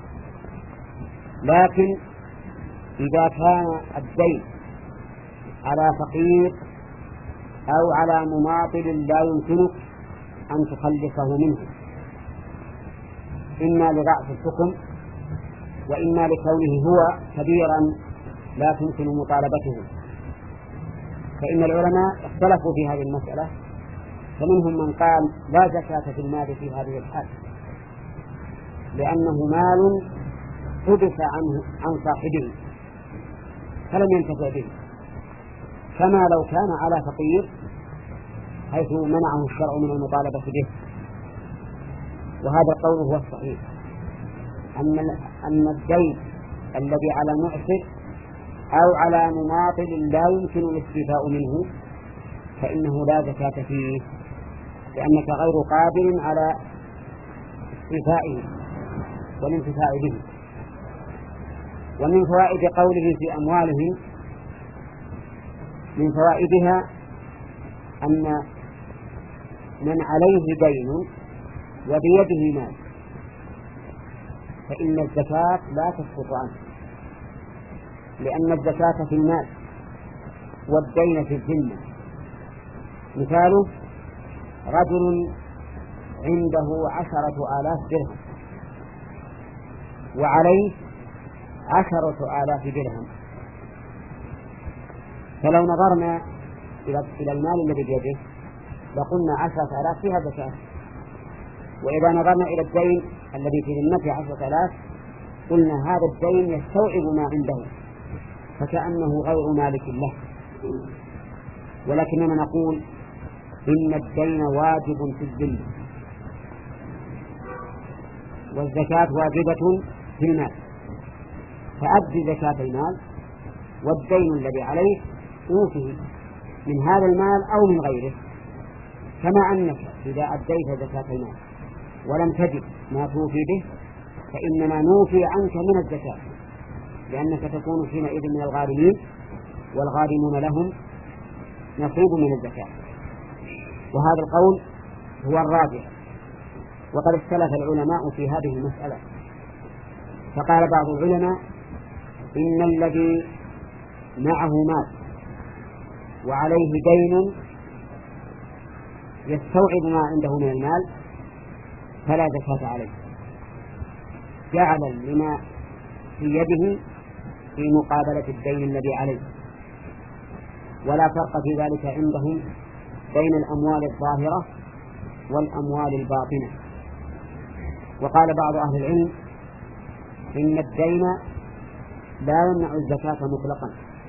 [SPEAKER 2] لكن إذا كان الدين على فقير أو على مماطل لا يمكنك أن تخلصه منه، إما لضعف الحكم وإما لكونه هو كبيرا لا تمكن مطالبته، فإن العلماء اختلفوا في هذه المسألة، فمنهم من قال لا زكاة في المال في هذه الحال، لأنه مال حدث عنه عن صاحبه فلم ينتفع به، كما لو كان على فقير حيث منعه الشرع من المطالبة به. وهذا القول هو الصحيح، أن أن الدين الذي على معسر أو على مماطل لا يمكن الاستيفاء منه فإنه لا زكاة فيه، لأنك غير قادر على استيفائه والانتفاع به. ومن فوائد قوله في أموالهم، من فوائدها أن من عليه دين وبيده مال فإن الزكاة لا تسقط عنه، لأن الزكاة في المال والدين في الذمة. مثاله رجل عنده عشرة آلاف درهم وعليه عشرة آلاف درهم، فلو نظرنا إلى المال الذي بيده لقلنا عشرة آلاف فيها زكاة، وإذا نظرنا إلى الدين الذي في ذمته عشرة آلاف قلنا هذا الدين يستوعب ما عنده فكأنه غير مالك له. ولكننا نقول إن الدين واجب في الذمة والزكاة واجبة في المال، فأدي زكاة المال، والدين الذي عليه أوفه من هذا المال أو من غيره، كما أنك إذا أديت زكاة المال ولم تجد ما توفي به فإننا نوفي عنك من الزكاة، لأنك تكون حينئذ من الغارمين، والغارمون لهم نصيب من الزكاة. وهذا القول هو الراجح، وقد اختلف العلماء في هذه المسألة، فقال بعض العلماء إن الذي معه مال وعليه دين يستوعب ما عنده من المال فلا زكاة عليه، جعلا لما في يده في مقابلة الدين الذي عليه، ولا فرق في ذلك عندهم بين الأموال الظاهرة والأموال الباطنة. وقال بعض أهل العلم إن الدين لا يمنع الزكاة مطلقا،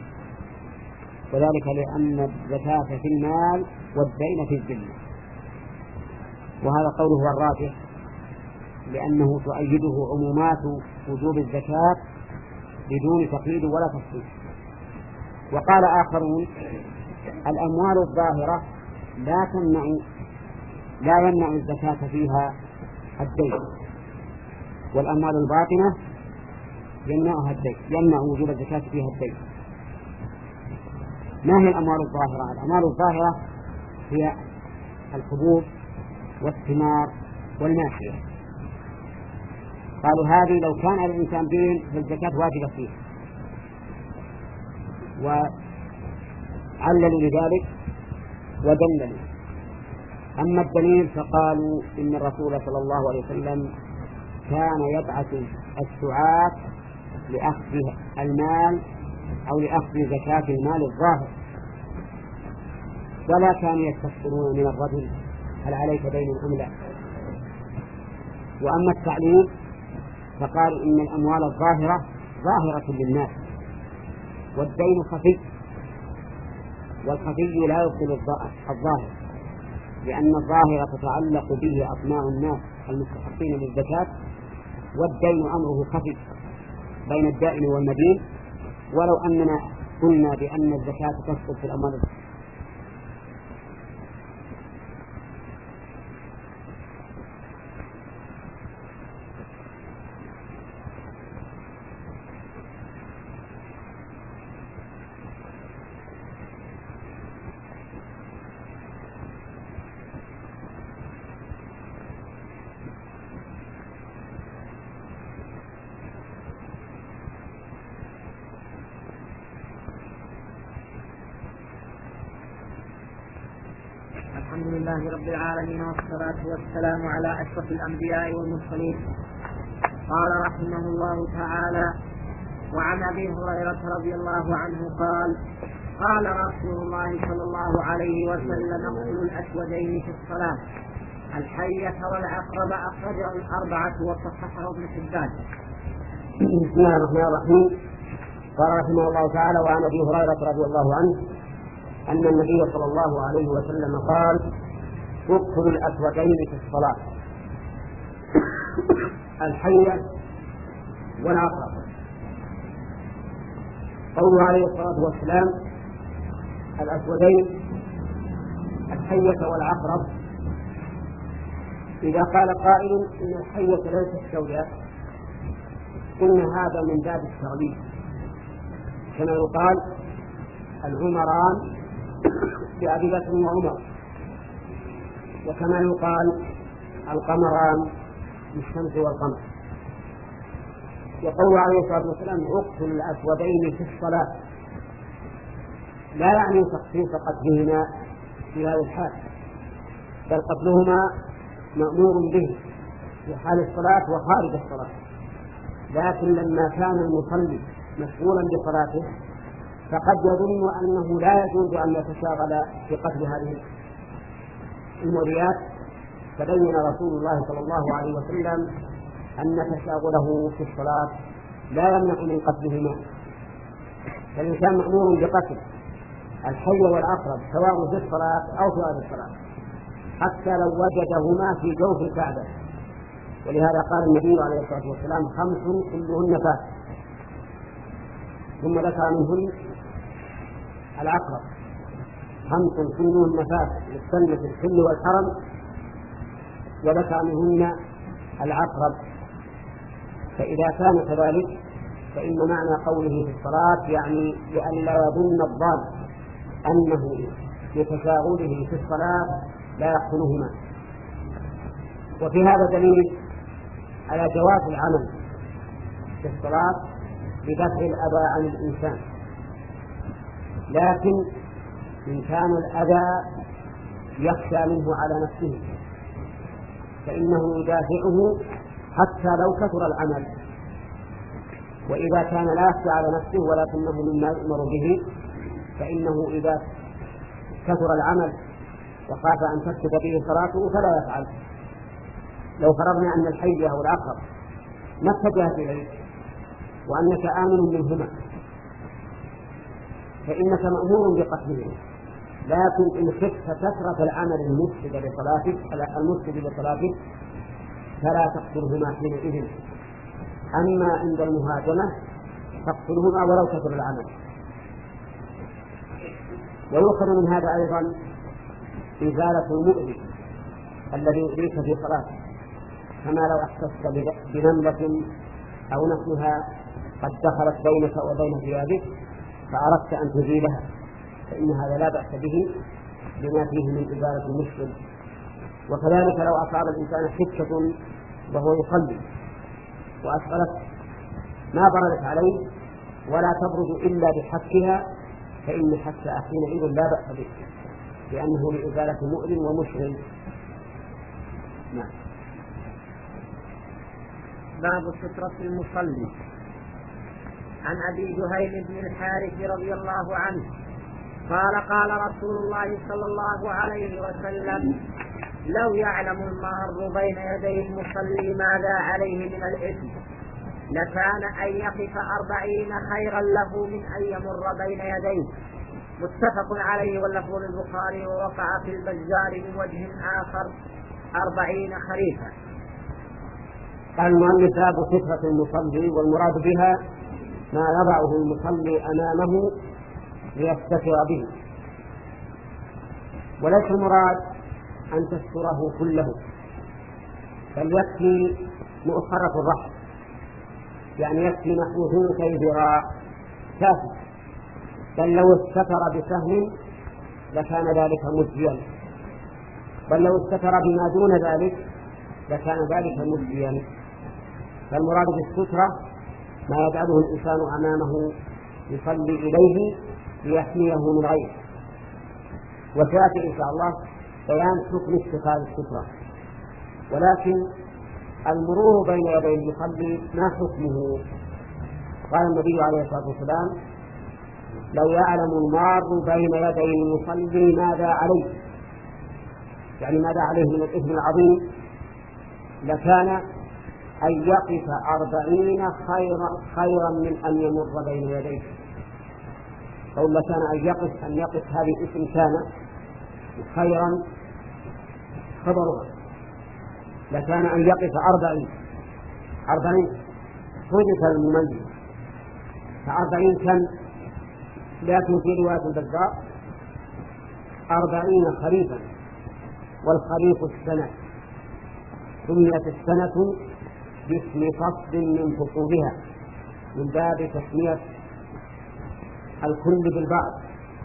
[SPEAKER 2] وذلك لأن الزكاة في المال والدين في الذمة، وهذا قوله هو الراجح لأنه تؤيده عمومات وجوب الزكاة بدون تقييد ولا تفصيل. وقال آخرون الأموال الظاهرة لا تمنع لا يمنع الزكاة فيها الدين، والأموال الباطنة يمنعها الدين، يمنع وجوب الزكاة فيها الدين. ما هي الأموال الظاهرة؟ الأموال الظاهرة هي الحبوب والثمار والماشية. قالوا هذه لو كان على الإنسان دين فالزكاة واجبة فيه، وعللوا لذلك ودللوا. أما الدليل فقالوا إن الرسول صلى الله عليه وسلم كان يبعث السعاة لأخذ المال أو لأخذ زكاة المال الظاهر، ولا كانوا يستفسرون من الرجل هل عليك دين أم لا. وأما التعليل فقال إن الأموال الظاهرة ظاهرة للناس، والدين خفي، والخفي لا يبطل الظاهر، لأن الظاهرة تتعلق به أطماع الناس المستحقين للزكاة، والدين أمره خفي بين الدائن والمدين، ولو أننا قلنا بأن الزكاة تسقط في الأموال.
[SPEAKER 1] الحمد لله رب العالمين، والصلاة والسلام على أشرف الأنبياء والمرسلين. قال رحمه الله تعالى: وعن أبي هريرة رضي الله عنه قال: قال رسول الله صلى الله عليه وسلم: اقتلوا الأسودين في الصلاة، الحية والعقرب، أخرجه الأربعة وصححه ابن حبان.
[SPEAKER 2] بسم الله الرحمن الرحيم. قال رحمه الله تعالى: وعن أبي هريرة رضي الله عنه أن النبي صلى الله عليه وسلم قال: اقتلوا الأسودين في الصلاة، الحية والعقرب. قوله عليه الصلاة والسلام الأسودين الحية والعقرب، إذا قال قائل إن الحية ليست سوداء قلنا هذا من باب التغليب، كما يقال العمران لأبي بكر وعمر، وكما يقال القمران للشمس والقمر. وقول عليه الصلاة والسلام: اقتلوا الأسودين في الصلاة، لا يعني تخصيص قتلهما في هذه الحال، بل قتلهما مأمور به في حال الصلاة وخارج الصلاة، لكن لما كان المصلي مشغولا بصلاته فقد يظن أنه لا يجوز أن يتشاغل في قتل هذه المؤذيات، فبين رسول الله صلى الله عليه وسلم أن تشاغله في الصلاة لا يمنع من قتلهما. فالإنسان مأمور بقتل الحي والعقرب سواء في الصلاة أو في غير الصلاة، حتى لو وجدهما في جوف الكعبة. ولهذا قال النبي عليه الصلاة والسلام: خمس كلهن فاسد، ثم ذكر منهن العقرب، خمس كلهن فاسد للسنة في الحل والحرم، وذكر منهن العقرب. فإذا كان كذلك فإن معنى قوله في الصلاة يعني لئلا يظن الضال أنه بتشاغله في الصلاة لا يقتلهما. وفي هذا دليل على جواز العمل في الصلاة بدفع الأذى عن الإنسان، لكن إن كان الأذى يخشى منه على نفسه فإنه يدافعه حتى لو كثر العمل. وإذا كان لا يخشى على نفسه ولكنه مما يؤمر به فإنه إذا كثر العمل وخاف أن تفسد به صلاته فلا يفعل. لو فرضنا أن الحية أو العقرب ما اتجهت إليك وأنك آمن منهما فإنك مأمور بقتله، لكن إن خفت كثرة العمل المفسد لصلاتك المفسد لصلاتك فلا تقتلهما حينئذ. أما عند المهاجمة تقتلهما ولو كثر العمل. ويؤخذ من هذا أيضا إزالة المؤذي الذي يؤذيك في صلاتك، كما لو احتفت بنملة أو نحوها قد دخلت بينك وبين ثيابك فأردت أن تزيلها، فإن هذا لا بأس به بما فيه من إزالة المشكل. وكذلك لو أصاب الإنسان حكة وهو يصلي وأشغلت ما بردت عليه ولا تبرد إلا بحكها فإن حكها حينئذ لا بأس به، لأنه لإزالة مؤذن ومشغل. نعم.
[SPEAKER 1] باب سترة المصلي. عن أبي جهيم بن الحارث رضي الله عنه قال قال رسول الله صلى الله عليه وسلم لو يعلم المار بين يدي المصلي ماذا عليه من الإثم لكان أن يقف أربعين خيرا له من أن يمر بين يديه. متفق عليه واللفظ للبخاري. ووقع في البزار من وجه آخر أربعين خريفا.
[SPEAKER 2] قال المؤلف باب سترة المصلي، والمراد بها ما يضعه المصلي أمامه ليستتر به، وليس المراد أن تستره كله، بل يكفي مؤخرة الرحم، يعني يكفي نحو ثلثي ذراع كافي، بل لو استتر بسهم لكان ذلك مجزيا، بل لو استتر بما دون ذلك لكان ذلك مجزيا. فالمراد بالسترة ما يجعله الإنسان أمامه يصلي إليه ليحميه من غيره، وسيأتي إن شاء الله بيان حكم اتخاذ السترة. ولكن المرور بين يدي المصلي ما حكمه؟ قال النبي عليه الصلاة والسلام لو يعلم المار بين يدي المصلي ماذا عليه، يعني ماذا عليه من الإثم العظيم، لكان أن يقف أربعين خيرا, خيرا من أن يمر بين يديه. أو لكان أن يقف أن يقف هذه الإثم كان خيرا خبرها، لكان أن يقف أربعين أربعين حدث المميز، فأربعين كم؟ لكن في رواية البزار أربعين خريفا، والخريف السنة، سميت السنة باسم فصل من فصولها من باب تسمية الكل بالبعض.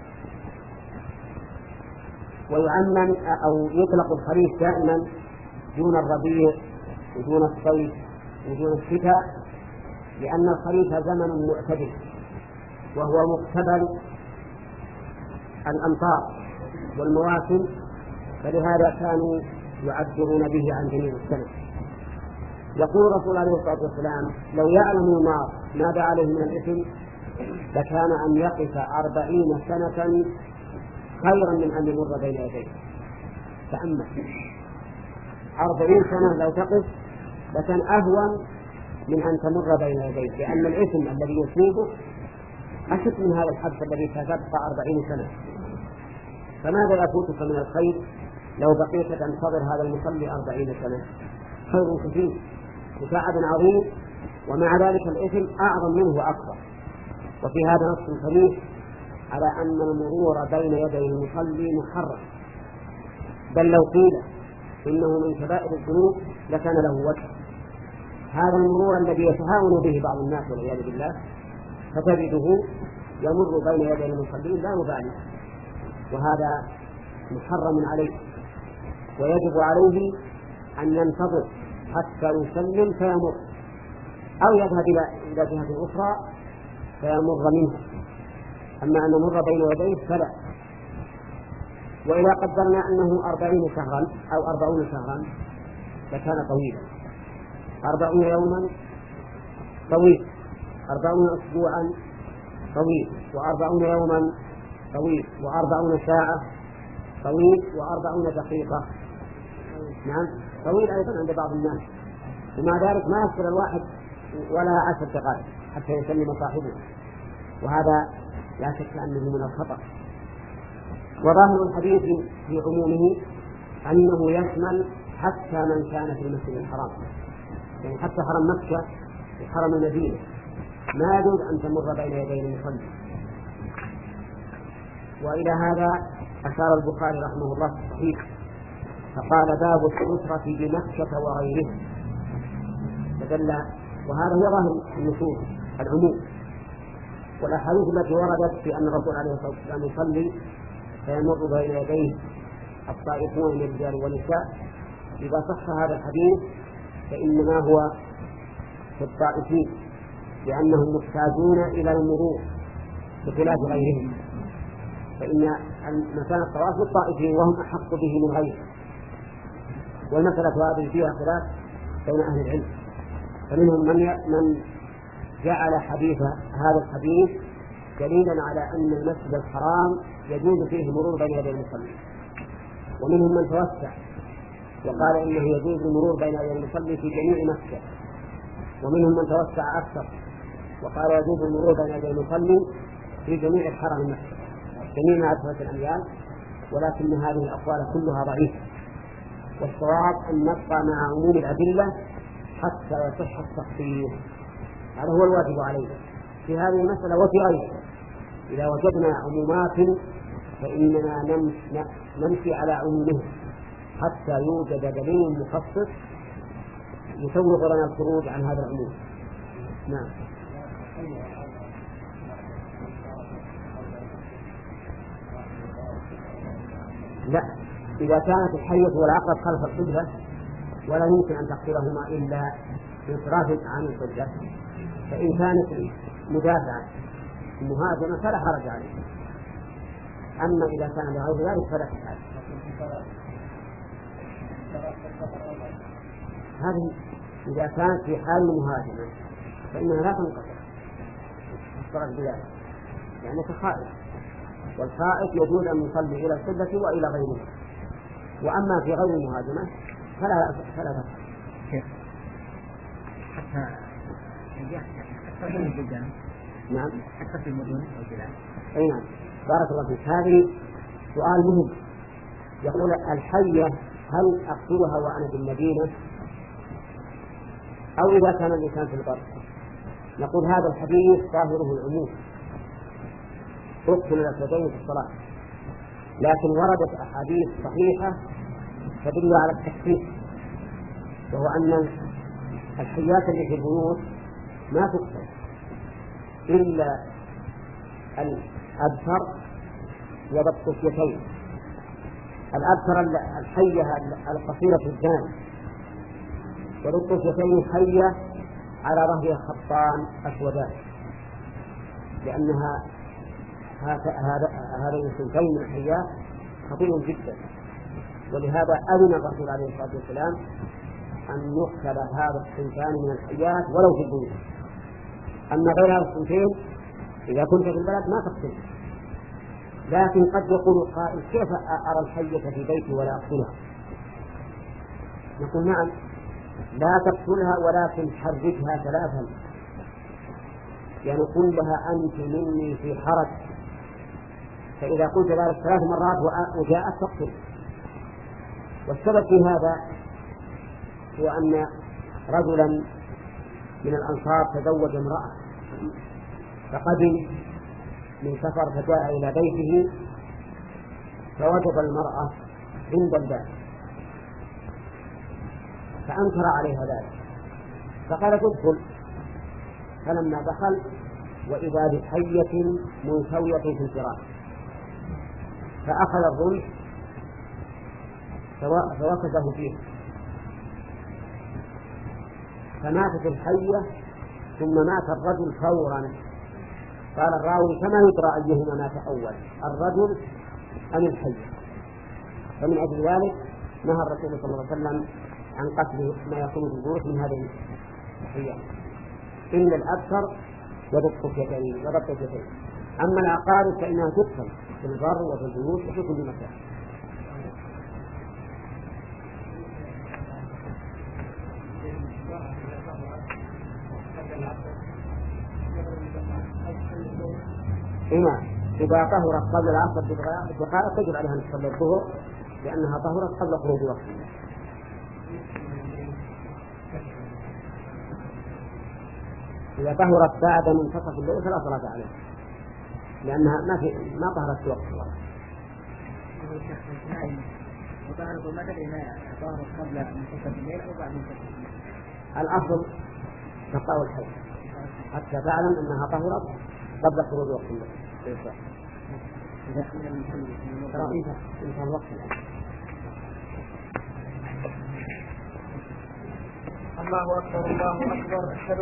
[SPEAKER 2] ويعمم أو يطلق الخريف دائما دون الربيع ودون الصيف ودون الشتاء، لأن الخريف زمن معتدل وهو مقتبل الأمطار والمواسم، فلهذا كانوا يعبرون به عن جميع السنة. يقول الرسول عليه الصلاة والسلام لو يعلم المار ماذا عليه من الإثم لكان أن يقف أربعين سنة خيرا من أن يمر بين يديه. تأمل، أربعين سنة لو تقف لكان أهون من أن تمر بين يديه، لأن الإثم الذي يصيبه أشد من هذا الحبس الذي تبقى أربعين سنة. فماذا يفوتك من الخير لو بقيت تنتظر هذا المصلي أربعين سنة؟ خير كثير وسعد عظيم، ومع ذلك الإثم أعظم منه وأكبر. وفي هذا نص صريح على أن المرور بين يدي المصلي محرم، بل لو قيل إنه من كبائر الذنوب لكان له وجه. هذا المرور الذي يتهاون به بعض الناس والعياذ بالله، فتجده يمر بين يدي المصلين لا يبالي، وهذا محرم عليه، ويجب عليه أن ينتظر حتى يسلم فيمر، أو يذهب إلى جهة أخرى فيمر منها. أما أن نمر بين يديه فلا. وإذا قدرنا أنه أربعين شهرا أو أربعون شهرا لكان طويلا، أربعون يوما طويل، أربعون أسبوعا طويل، وأربعون يوما طويل، وأربعون ساعة طويل، وأربعون دقيقة نعم طويل أيضا عند بعض الناس. ومع ذلك ما يصل الواحد ولا عشر دقائق حتى يسلم صاحبه، وهذا لا شك أنه من الخطأ. وظاهر الحديث في عمومه أنه يشمل حتى من كان في المسجد الحرام، يعني حتى حرم مكة وحرم المدينة ما يجوز أن تمر بين يدي المصلي. وإلى هذا أشار البخاري رحمه الله في الصحيح فقال باب السترة بمكة وغيره، فدل، وهذا هو ظاهر النصوص العموم. والأحاديث التي وردت في أن الرسول عليه الصلاة والسلام يصلي فيمر بين يديه الطائفون من الرجال والنساء، إذا صح هذا الحديث فإنما هو في الطائفين، لأنهم محتاجون إلى المرور بخلاف غيرهم، فإن مكان الطواف للطائفين وهم أحق به من غيره. والمسألة هذه فيها خلاف بين أهل العلم، فمنهم من من جعل حديث هذا الحديث دليلا على أن المسجد الحرام يجوز فيه مرور بين يدي المصلي، ومنهم من توسع وقال إنه يجوز المرور بين يدي المصلي في جميع مكة، ومنهم من توسع أكثر وقال يجوز المرور بين يدي المصلي في جميع الحرم المكي جميع عشرة الأميال، ولكن هذه الأقوال كلها ضعيفة، والصواب أن نبقى مع عموم الأدلة حتى يصح التخصيص. هذا هو الواجب علينا في هذه المسألة وفي غيرها. إذا وجدنا عمومات فإننا نمشي على عمومها حتى يوجد دليل مخصص يسوغ لنا الخروج عن هذا العموم. نعم. لا، إذا كانت الحية والعقرب خلف القبلة ولا يمكن أن تقتلهما إلا بانصراف عن القبلة، فإن كانت مدافعة مهاجمة فلا حرج عليه، أما إذا كان لغير ذلك فلا حرج. هذه إذا كانت في حال مهاجمة فإنها لا تنقطع الصلاة بذلك يعني كخائف، والخائف يجوز أن يصلي إلى القبلة وإلى غيرها، وأما في غير المهاجمة فلا فلا تفعل.
[SPEAKER 1] حتى حتى في البلدان.
[SPEAKER 2] نعم.
[SPEAKER 1] حتى في المدن والبلاد.
[SPEAKER 2] أي نعم. بارك الله فيك. هذه سؤال مهم. يقول الحية هل أقتلها وأنا في المدينة أو إذا كان الإنسان في البر؟ نقول هذا الحديث ظاهره العموم، اقتل الأسودين في الصلاة، لكن وردت أحاديث صحيحة تدل على التخفيف، وهو أن الحيات اللي في البيوت ما تقتل إلا الأبتر والطفيتين. الأبتر الحية القصيرة الجان، والطفيتين حية على ظهرها خطان أسودان، لأنها هذين الصنفين من الحيات خطير جدا، ولهذا أذن الرسول عليه الصلاة والسلام أن يقتل هذا الصنفان من الحيات ولو في البيوت. أما غير هذا الصنفين إذا كنت في البلد ما تقتل. لكن قد يقول قائل كيف أرى الحية في بيتي ولا أقتلها؟ نقول نعم، لا تقتلها ولكن حركها ثلاثا، يعني قل لها أنت مني في حرج، فإذا قلت ذلك ثلاث مرات وجاءت تقتل. والسبب في هذا هو أن رجلا من الأنصار تزوج امرأة فقدم من سفر فجاء إلى بيته فوجد المرأة عند الباب فأنكر عليها ذلك، فقال ادخل. فلما دخل وإذا بحية منسوية في الفراش، فأخذ الرمح فوكزه فيه فماتت الحية ثم مات الرجل فورا. قال الراوي كما يدرى أيهما مات أول، الرجل أم الحية؟ فمن أجل ذلك نهى الرسول صلى الله عليه وسلم عن قتل ما يكون في البيوت من هذه الحيات إلا الأبتر وبالطفيتين وبالطفيتين. أما العقارب فإنها تدخل في البر وفي البيوت وفي كل مكان. إما إذا طهرت قبل العصر بدقائق تجب عليها أن تصلي الظهر لأنها طهرت قبل خروج وقتها. إذا طهرت بعد منتصف الليل فلا صلاة عليها لأنها ما في ما طهرت في وقت الصلاة.
[SPEAKER 1] وطهرت المدى إذا طهرت قبل منتصف الليل أو بعد منتصف الليل.
[SPEAKER 2] الأصل بقاء الحيض حتى تعلم أنها طهرت قبل خروج وقت الليل. إذا كان انتهى الوقت الآن.
[SPEAKER 1] الله أكبر الله أكبر. أشهد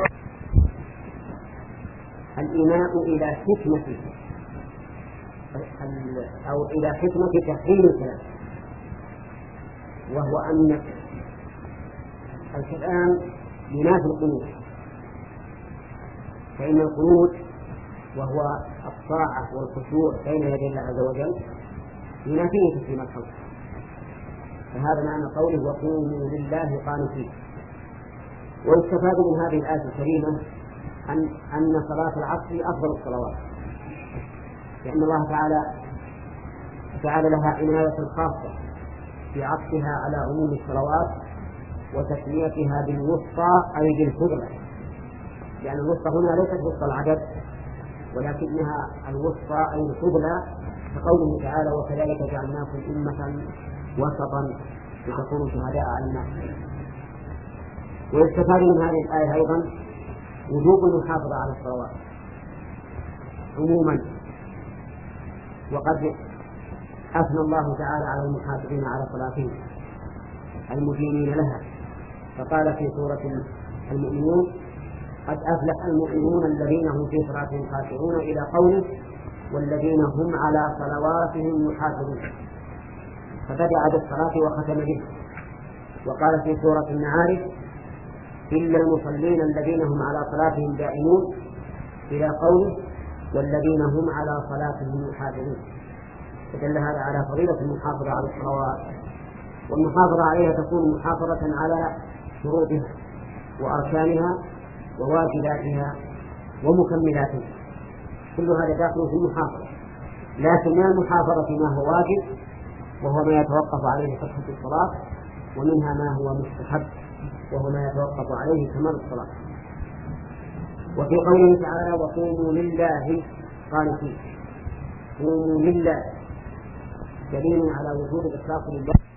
[SPEAKER 2] الإيماء إلى حكمة أو إلى حكمة تحريم الكلام، وهو أن الكلام ينافي القنوت، فإن القنوت وهو الطاعة والخشوع بين يدي الله عز وجل ينافيه تسليم الخلق، فهذا معنى قوله وقوموا لله قانتين. ويستفاد من هذه الآية الكريمة أن أن صلاة العصر أفضل الصلوات، لأن الله تعالى جعل لها عناية خاصة في عطفها على عموم الصلوات وتسميتها بالوسطى أي بالفضلى، لأن الوسطى هنا ليست وسطى العدد ولكنها الوسطى أي الفضلى، كقوله تعالى وكذلك جعلناكم أمة وسطا لتكونوا شهداء على الناس. ويستفاد من هذه الآية أيضا وجوب المحافظة على الصلوات عموما، وقد أثنى الله تعالى على المحافظين على صلاتهم المدينين لها، فقال في سورة المؤمنون قد أفلح المؤمنون الذين هم في صلاتهم خاشعون إلى قوله والذين هم على صلواتهم يحافظون، فبدأ بالصلاة وختم به. وقال في سورة المعارج إلا المصلين الذين هم على صلاتهم دائمون إلى قوله والذين هم على صلاتهم يحافظون، فدل هذا على فضيلة المحافظة على الصلوات، والمحافظة عليها تكون محافظة على شروطها وأركانها وواجباتها ومكملاتها، كل هذا داخل في المحافظة. لكن من المحافظة ما هو واجب وهو ما يتوقف عليه صحة الصلاة، ومنها ما هو مستحب وهو ما يتوقف عليه كمال الصلاة. وفي قوله تعالى وقوموا لله قانتين، قوموا لله دليل على وجود الإخلاص لله